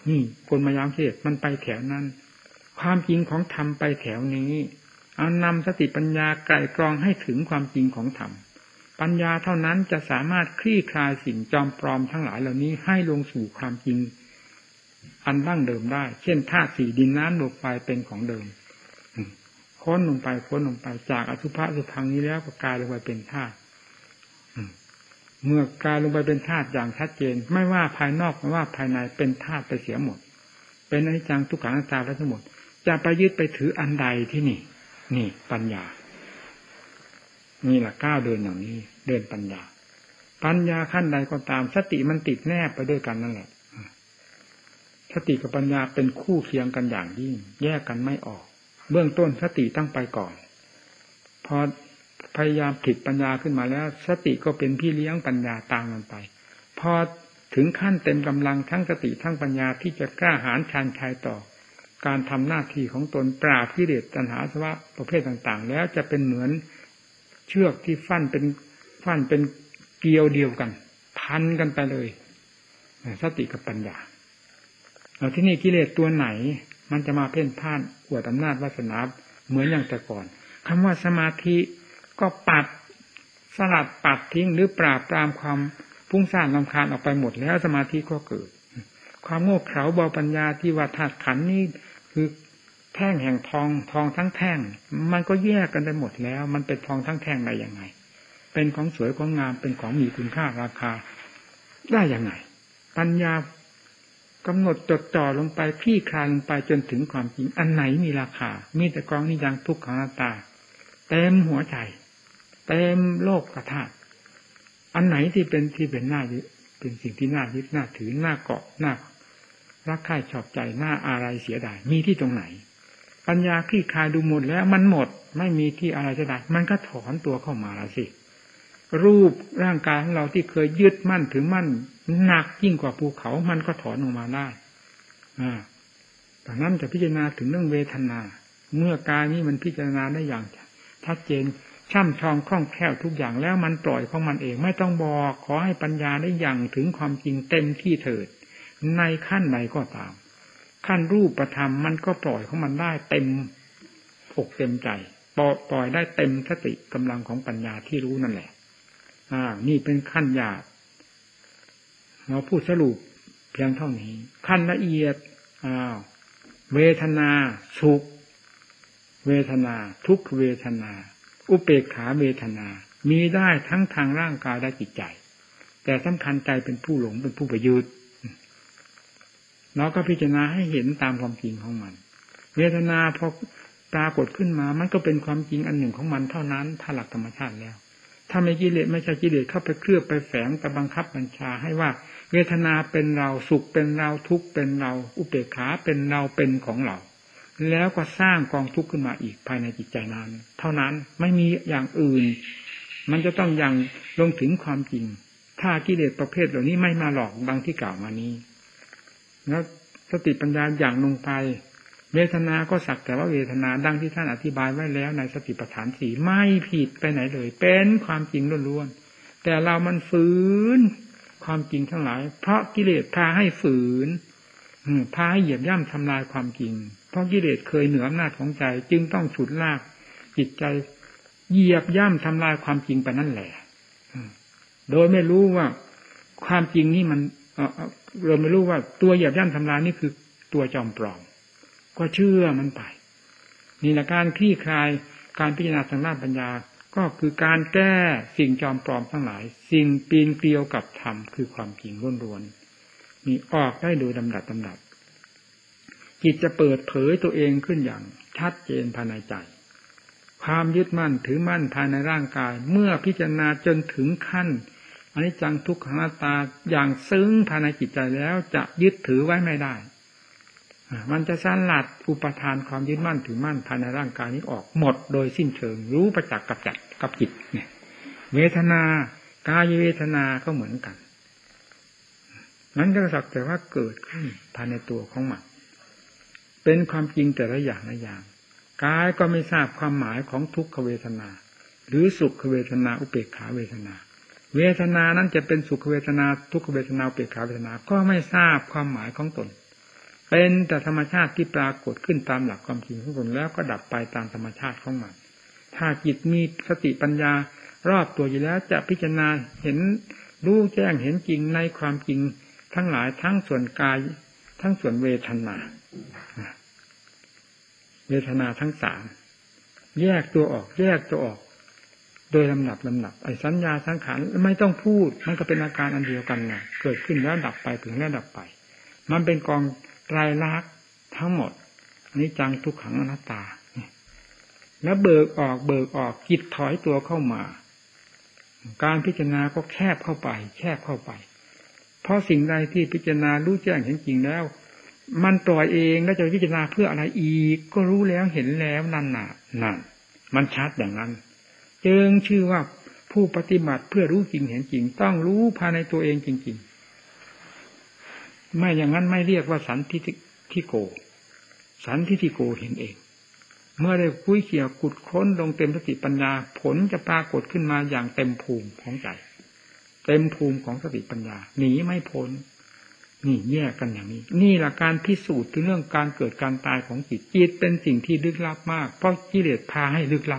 นี่กลมายากิเลสมันไปแถวนั้นความจริงของธรรมไปแถวนี้เอานำสติปัญญาไกร่กรองให้ถึงความจริงของธรรมปัญญาเท่านั้นจะสามารถคลี่คลายสิ่งจอมปลอมทั้งหลายเหล่านี้ให้ลงสู่ความจริงอันดั้งเดิมได้เช่นธาตุสี่ดินน้ำลมไฟเป็นของเดิมค้นลงไปค้นลงไปจากอสุภะสุพังนี้แล้วก็กลายลงไปเป็นธาตุเมื่อกลายลงไปเป็นธาตุอย่างชัดเจนไม่ว่าภายนอกไม่ว่าภายในเป็นธาตุไปเสียหมดเป็นอนิจจังทุกขังอนัตตาไปทั้งหมดจะไปยึดไปถืออันใดที่นี่นี่ปัญญานี่แหละก้าวเดินอย่างนี้เดินปัญญาปัญญาขั้นใดก็ตามสติมันติดแนบไปด้วยกันนั่นแหละสติกับปัญญาเป็นคู่เคียงกันอย่างยิ่งแยกกันไม่ออกเบื้องต้นสติตั้งไปก่อนพอพยายามผลิตปัญญาขึ้นมาแล้วสติก็เป็นพี่เลี้ยงปัญญาตามมันไปพอถึงขั้นเต็มกำลังทั้งสติทั้งปัญญาที่จะกล้าหาญชาญชัยต่อการทำหน้าที่ของตนปราบกิเลสตัณหาอาสวะประเภทต่างๆแล้วจะเป็นเหมือนเชือกที่ฟันเป็นฟันเป็นเกลียวเดียวกันพันกันไปเลยสติกับปัญญาเอาที่นี่กิเลสตัวไหนมันจะมาเพ่นพ่านอวดอำนาจวาสนาเหมือนอย่างแต่ก่อนคำว่าสมาธิก็ปัดสลัดปัดทิ้งหรือปราบปรามความฟุ้งซ่านรำคาญออกไปหมดแล้วสมาธิก็เกิดความโง่เขลาเบาปัญญาที่ว่าธาตุขันธ์นี่คือแท่งแห่งทองทองทั้งแท่งมันก็แยกกันไปหมดแล้วมันเป็นทองทั้งแท่งได้ยังไงเป็นของสวยของงามเป็นของมีคุณค่าราคาได้ยังไงปัญญากำหนดจดจ่อลงไปคลี่คลายลงไปจนถึงความจริงอันไหนมีราคามีแต่กองนิจังทุกขังอนัตตาเต็มหัวใจเต็มโลกกระทาอันไหนที่เป็นที่เป็นหน้ายึดเป็นสิ่งที่น่ายึดน่าถือน่าเกาะน่ารักใคร่ชอบใจน่าอะไรเสียดายมีที่ตรงไหนปัญญาคลี่คลายดูหมดแล้วมันหมดไม่มีที่อะไรจะได้มันก็ถอนตัวเข้ามาแล้วสิรูปร่างกายของเราที่เคยยึดมั่นถือมั่นหนักยิ่งกว่าภูเขามันก็ถอนออกมาได้อ่าดังนั้นจะพิจารณาถึงเรื่องเวทนาเมื่อกายนี้มันพิจารณาได้อย่างชัดเจนช่ำชองคล่องแคล่วทุกอย่างแล้วมันปล่อยของมันเองไม่ต้องบอกขอให้ปัญญาได้อย่างถึงความจริงเต็มที่เถิดในขั้นใดก็ตามขั้นรูปธรรมมันก็ปล่อยของมันได้เต็มอกเต็มใจปล่อยได้เต็มสติกำลังของปัญญาที่รู้นั่นแหละอ่านี่เป็นขั้นหยาบเราพูดสรุปเพียงเท่านี้ขั้นละเอียดอ้าวเวทนาสุขเวทนาทุกขเวทนาอุเบกขาเวทนามีได้ทั้งทางร่างกายและจิตใจแต่สำคัญใจเป็นผู้หลงเป็นผู้ไปยึดเราก็พิจารณาให้เห็นตามความจริงของมันเวทนาพอปรากฏขึ้นมามันก็เป็นความจริงอันหนึ่งของมันเท่านั้นถ้าหลักธรรมชาติแล้วถ้าไม่กิเลสไม่ใช่กิเลสเข้าไปเคลือบไปแฝงไปบังคับบัญชาให้ว่าเวทนาเป็นเราสุขเป็นเราทุกข์เป็นเราอุเบกขาเป็นเราเป็นของเราแล้วก็สร้างกองทุกข์ขึ้นมาอีกภายในจิตใจนั้นเท่านั้นไม่มีอย่างอื่นมันจะต้องยังลงถึงความจริงถ้ากิเลสประเภทเหล่านี้ไม่มาหลอกดังที่กล่าวมานี้แล้วสติปัญญาอย่างลงไปเวทนาก็สักแต่ว่าเวทนาดังที่ท่านอธิบายไว้แล้วในสติปัฏฐานสี่ไม่ผิดไปไหนเลยเป็นความจริงล้วนๆแต่เรามันฝืนความจริงทั้งหลายเพราะกิเลสพาให้ฝืนพาให้เหยียบย่ำทำลายความจริงเพราะกิเลสเคยเหนืออำนาจของใจจึงต้องฉุดลากจิตใจเหยียบย่ำทำลายความจริงไปนั่นแหละโดยไม่รู้ว่าความจริงนี่มันเราไม่รู้ว่าตัวเหยียบย่ำทำลายนี่คือตัวจอมปลอมก็เชื่อมันไปนี่แหละการคลี่คลายการพิจารณาทางด้านปัญญาก็คือการแก้สิ่งจอมปลอมทั้งหลายสิ่งปีนเกลียวกับธรรมคือความจริงล้วนๆมีออกได้โดยลำดับลำดับจิตจะเปิดเผยตัวเองขึ้นอย่างชัดเจนภายในใจความยึดมั่นถือมั่นภายในร่างกายเมื่อพิจารณาจนถึงขั้นอนิจจังทุกขังอนัตตาอย่างซึ้งภายในจิตใจแล้วจะยึดถือไว้ไม่ได้มันจะสลัดอุปทานความยึดมั่นถือมั่นภายในร่างกายนี้ออกหมดโดยสิ้นเชิงรู้ประจักษ์กับจักกับจิตเนี่ยเวทนากายเวทนาก็เหมือนกันมันก็สักแต่ว่าเกิดขึ้นภายในตัวของมันเป็นความจริงแต่ละอย่างละอย่างกายก็ไม่ทราบความหมายของทุกขเวทนาหรือสุขเวทนาอุเบกขาเวทนาเวทนานั้นจะเป็นสุขเวทนาทุกขเวทนาอุเบกขาเวทนาก็ไม่ทราบความหมายของตนเป็นแต่ธรรมชาติที่ปรากฏขึ้นตามหลักความจริงของตนแล้วก็ดับไปตามธรรมชาติของมันถ้าจิตมีสติปัญญารอบตัวอยู่แล้วจะพิจารณาเห็นรู้แจ้งเห็นจริงในความจริงทั้งหลายทั้งส่วนกายทั้งส่วนเวทนาเวทนาทั้งสามแยกตัวออกแยกตัวออกโดยลำดับลำดับไอ้สัญญาสังขารไม่ต้องพูดมันก็เป็นอาการอันเดียวกันนะเกิดขึ้นแล้วดับไปถึงแล้วดับไปมันเป็นกองไตรลักษณ์ทั้งหมดอนิจจังทุกขังอนัตตาแล้วเบิกออกเบิกออกจิตถอยตัวเข้ามาการพิจารณาก็แคบเข้าไปแคบเข้าไปเพราะสิ่งใดที่พิจารณารู้แจ้งเห็นจริงแล้วมันปล่อยเองแล้วจะพิจารณาเพื่ออะไรอีกก็รู้แล้วเห็นแล้วนั่นน่ะนั่นมันชัดอย่างนั้นจึงชื่อว่าผู้ปฏิบัติเพื่อรู้จริงเห็นจริงต้องรู้ภายในตัวเองจริงๆไม่อย่างนั้นไม่เรียกว่าสันทิฏฐิโกสันทิฏฐิโกเห็นเองเมื่อได้คุยเขี่ยขุดค้นลงเต็มสติปัญญาผลจะปรากฏขึ้นมาอย่างเต็มภูมิของใจเต็มภูมิของสติปัญญาหนีไม่พ้นนี่แยกกันอย่างนี้นี่แหละการพิสูจน์ถึงเรื่องการเกิดการตายของจิตจิตเป็นสิ่งที่ลึกลับมากเพราะกิเลสพาให้ลึกลับ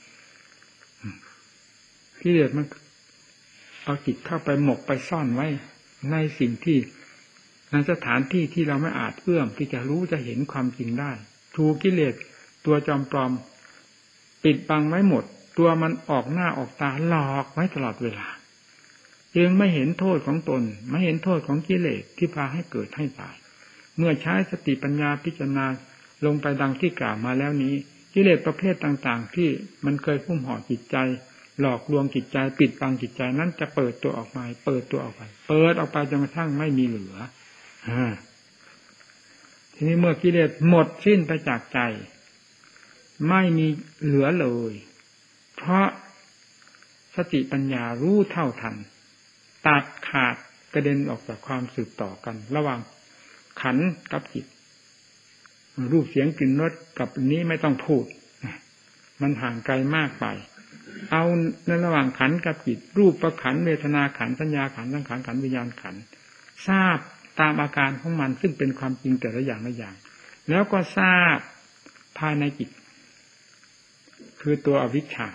กิเลสมันเอาจิตเข้าไปหมกไปซ่อนไว้ในสิ่งที่ในสถานที่ที่เราไม่อาจเอื้อมที่จะรู้จะเห็นความจริงได้ถูกกิเลสตัวจอมปลอมปิดบังไว้หมดตัวมันออกหน้าออกตาหลอกไว้ตลอดเวลาจึงไม่เห็นโทษของตนไม่เห็นโทษของกิเลสที่พาให้เกิดให้ตายเมื่อใช้สติปัญญาพิจารณาลงไปดังที่กล่าวมาแล้วนี้กิเลสประเภทต่างๆที่มันเคยพุ่มห่อจิตใจหลอกลวงจิตใจปิดบังจิตใจนั้นจะเปิดตัวออกมาเปิดตัวออกไปเปิดออกไปจนกระทั่งไม่มีเหลือทีนี้เมื่อกิเลสหมดสิ้นไปจากใจไม่มีเหลือเลยเพราะสติปัญญารู้เท่าทันตัดขาดกระเด็นออกจากความสืบต่อกันระหว่างขันธ์กับจิตรูปเสียงกลิ่นรสกับนี้ไม่ต้องพูดมันห่างไกลมากไปเอาในระหว่างขันธ์กับจิตรูปประขันธ์เวทนาขันธ์สัญญาขันธ์สังขารขันธ์วิญญาณขันธ์ทราบตามอาการของมันซึ่งเป็นความจริงแต่ละอย่างละอย่างแล้วก็ทราบภายในจิตคือตัวอวิชชา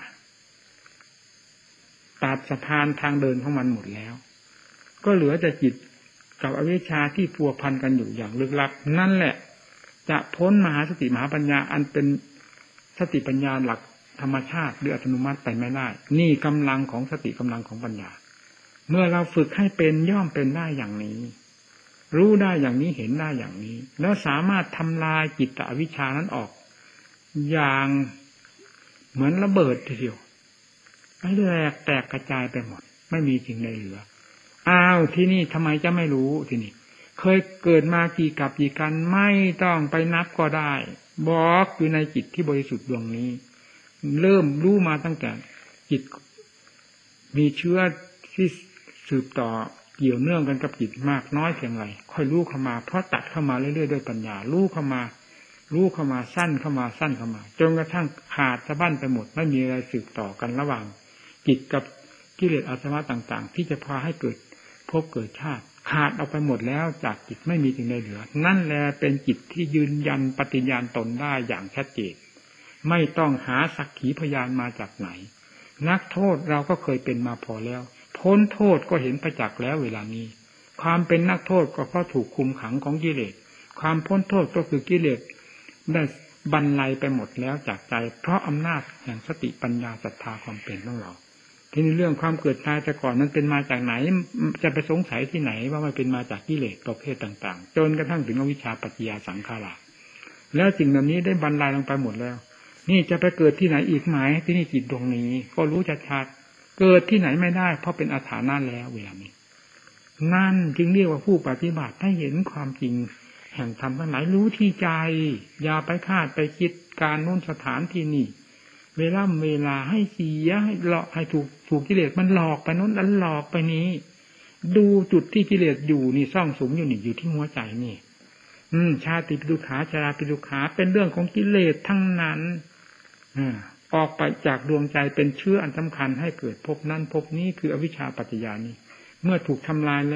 ตัดสะพานทางเดินของมันหมดแล้วก็เหลือแต่จิตกับอวิชชาที่พัวพันกันอยู่อย่างลึกลับนั่นแหละจะพ้นมหาสติมหาปัญญาอันเป็นสติปัญญาหลักธรรมชาติหรืออัตโนมัติไปไม่ได้นี่กำลังของสติกำลังของปัญญาเมื่อเราฝึกให้เป็นย่อมเป็นได้อย่างนี้รู้ได้อย่างนี้เห็นได้อย่างนี้แล้วสามารถทำลายจิตอวิชชานั้นออกอย่างเหมือนระเบิดทีเดียวไม่แหลกแตกกระจายไปหมดไม่มีสิ่งใดเหลืออ้าวที่นี่ทำไมจะไม่รู้ที่นี่เคยเกิดมากี่กับกี่กันไม่ต้องไปนับก็ได้บอกอยู่ในจิตที่บริสุทธิ์ดวงนี้เริ่มรู้มาตั้งแต่จิตมีเชื้อที่สืบต่อเกี่ยวเนื่องกันกับจิตมากน้อยเพียงไรค่อยรู้เข้ามาเพราะตัดเข้ามาเรื่อยๆด้วยปัญญารู้เข้ามารู้เข้ามาสั้นเข้ามาสั้นเข้ามาจนกระทั่งขาดสะบั้นไปหมดไม่มีอะไรสืบต่อกันระหว่างจิตกับกิเลสอาสวะต่างๆที่จะพาให้เกิดภพเกิดชาติขาดออกไปหมดแล้วจากจิตไม่มีสิ่งใดเหลือนั่นแหละเป็นจิตที่ยืนยันปฏิญญาณตนได้อย่างชัดเจนไม่ต้องหาสักขีพยานมาจากไหนนักโทษเราก็เคยเป็นมาพอแล้วพ้นโทษก็เห็นประจักษ์แล้วเวลานี้ความเป็นนักโทษก็เพราะถูกคุมขังของกิเลสความพ้นโทษก็คือกิเลสได้บรรลัยไปหมดแล้วจากใจเพราะอำนาจแห่งสติปัญญาศรัทธาความเป็นของเราทีนี้เรื่องความเกิดตายแต่ก่อนนั้นเป็นมาจากไหนจะไปสงสัยที่ไหนว่ามันเป็นมาจากกิเลสประเภทต่างๆจนกระทั่งถึงอวิชชาปัจจยสังขาราแล้วสิ่งเหล่านี้ได้บรรลัยลงไปหมดแล้วนี่จะไปเกิดที่ไหนอีกไหมที่นี่จิตดวงนี้ก็รู้ชัดๆเกิดที่ไหนไม่ได้เพราะเป็นอาถรรพ์นั่นแล้วเวลานี้นั่นจึงเรียกว่าผู้ปฏิบัติให้เห็นความจริงแห่งธรรมทั้งหลายรู้ที่ใจอย่าไปคาดไปคิดการโน้นสถานที่นี่เวลาเวลาให้เสียให้หลอกให้ถูกถูกกิเลสมันหลอกไปโน้นแล้วหลอกไปนี้ดูจุดที่กิเลสอยู่นี่ซ่องสุมอยู่นี่อยู่ที่หัวใจนี่อืมชาติปิทุกขาชราปิทุกขาเป็นเรื่องของกิเลสทั้งนั้นอ่าออกไปจากดวงใจเป็นเชื้ออันสำคัญให้เกิดภพนั้นภพนี้คืออวิชชาปัจจยานี้เมื่อถูกทำลายแล้ว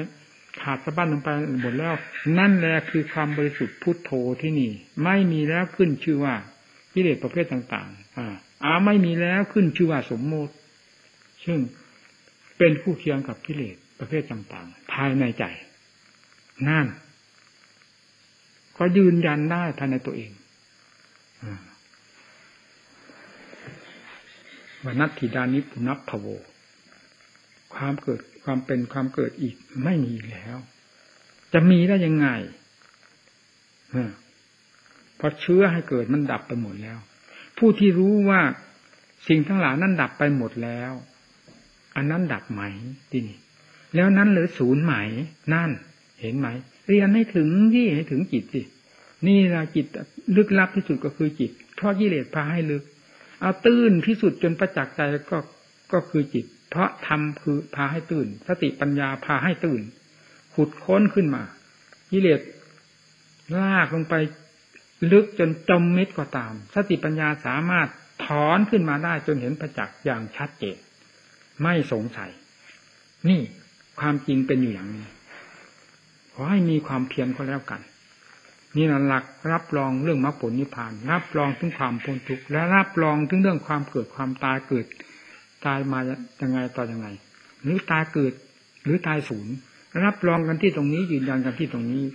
ขาดสะบั้นลงไปหมดแล้วนั่นแหละคือความบริสุทธิ์พุทโธที่นี่ไม่มีแล้วขึ้นชื่อว่ากิเลสประเภทต่างๆอ่าอาไม่มีแล้วขึ้นชื่อว่าสมมติซึ่งเป็นคู่เคียงกับกิเลสประเภทต่างๆภายในใจนั่นก็ยืนยันได้ภายในตัวเองว่านัตถิดานิปุนัพพโวความเกิดความเป็นความเกิดอีกไม่มีแล้วจะมีได้ยังไงเพราะเชื้อให้เกิดมันดับไปหมดแล้วผู้ที่รู้ว่าสิ่งทั้งหลายนั้นดับไปหมดแล้วอันนั้นดับไหมทีนี้แล้วนั้นเหลือศูนย์ไหมนั่นเห็นไหมเรียนให้ถึงที่ให้ถึงจิตสินี่ละจิตลึกลับที่สุดก็คือจิตเพราะกิเลสพาให้ลึกเอาตื้นที่สุดจนประจักษ์ใจก็ก็คือจิตเพราะธรรมคือพาให้ตื่นสติปัญญาพาให้ตื่นขุดค้นขึ้นมากิเลสลากลงไปลึกจนจมมิดก็ตามสติปัญญาสามารถถอนขึ้นมาได้จนเห็นประจักษ์อย่างชัดเจนไม่สงสัยนี่ความจริงเป็นอยู่อย่างนี้ขอให้มีความเพียรก็แล้วกันนี่นะหลักรับรองเรื่องมรรคผลนิพพานรับรองถึงความพ้นทุกข์และรับรองถึงเรื่องความเกิดความตายเกิดตายมายังไงต่อยังไงหรือตายเกิดหรือตายศูนย์รับรองกันที่ตรงนี้ยืนยันกันที่ตรงนี้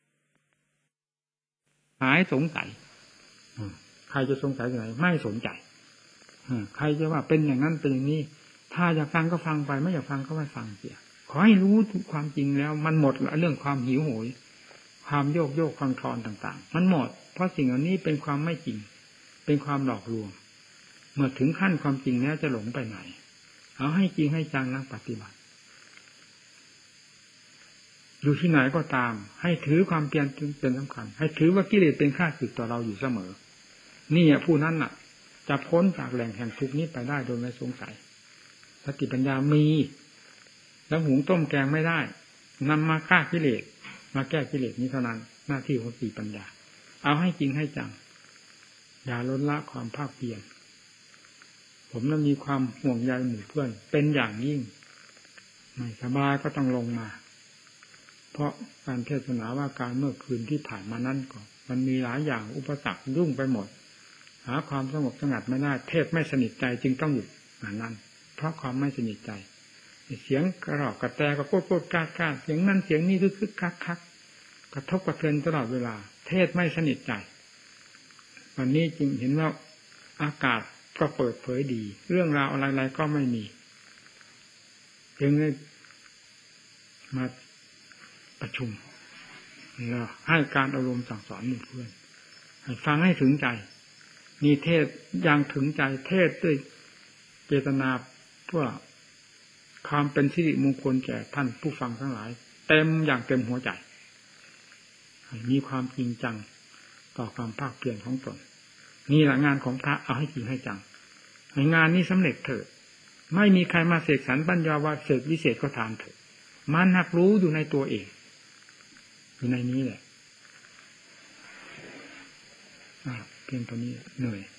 หายสงสัยใครจะสงสัยยังไงไม่สนใจใครจะว่าเป็นอย่างนั้นเป็นอย่างนี้ถ้าอยากฟังก็ฟังไปไม่อยากฟังก็ไม่ฟังเสียขอให้รู้ทุกความจริงแล้วมันหมดเรื่องความหิวโหยความโยกโยกคลอนคลอนต่างๆมันหมดเพราะสิ่งเหล่านี้เป็นความไม่จริงเป็นความหลอกลวงเมื่อถึงขั้นความจริงแล้วจะหลงไปไหนเอาให้จริงให้จังนักปฏิบัติอยู่ที่ไหนก็ตามให้ถือความเพียรเป็นสำคัญให้ถือว่ากิเลสเป็นข้าศึกต่อเราอยู่เสมอนี่ผู้นั้นน่ะจะพ้นจากแหล่งแห่งทุกข์นี้ไปได้โดยไม่สงสัยสติปัญญามีแล้วหุงต้มแกงไม่ได้นำมาฆ่ากิเลสมาแก้กิเลสนี้เท่านั้นหน้าที่ของสติปัญญาเอาให้จริงให้จังอย่าลดละความภาคเพียรผมนั้นมีความห่วงใยหมู่เพื่อนเป็นอย่างยิ่งไม่สบายก็ต้องลงมาเพราะการเทศนาว่าการเมื่อคืนที่ผ่านมานั้นก็มันมีหลายอย่างอุปสรรคยุ่งไปหมดหาความสงบสงัดไม่ได้เทศไม่สนิทใจจึงต้องหยุดนั้นเพราะความไม่สนิทใจเสียงกระรอกกระแตก็โป๊ดโป๊ดกาดกาดเสียงนั้นเสียงนี้คึกคักคักกระทบกระเทือนตลอดเวลาเทศไม่สนิทใจวันนี้จึงเห็นว่าอากาศก็เปิดเผยดีเรื่องราวอะไรๆก็ไม่มีจึงได้มาประชุมแล้วให้การอบรมสั่งสอนหมู่เพื่อนให้ฟังให้ถึงใจนี่เทศอย่างถึงใจเทศด้วยเจตนาเพื่อความเป็นสิริมงคลแก่ท่านผู้ฟังทั้งหลายเต็มอย่างเต็มหัวใจมีความจริงจังต่อความภาคเพียรของตนนี่แหละงานของพระเอาให้จริงให้จังให้งานนี้สำเร็จเถิดไม่มีใครมาเสกสรรปัญญาว่าเสกวิเศษก็ทานเถิดมันหักรู้อยู่ในตัวเองอยู่ในนี้แหละเพียงตัวนี้เหนื่อย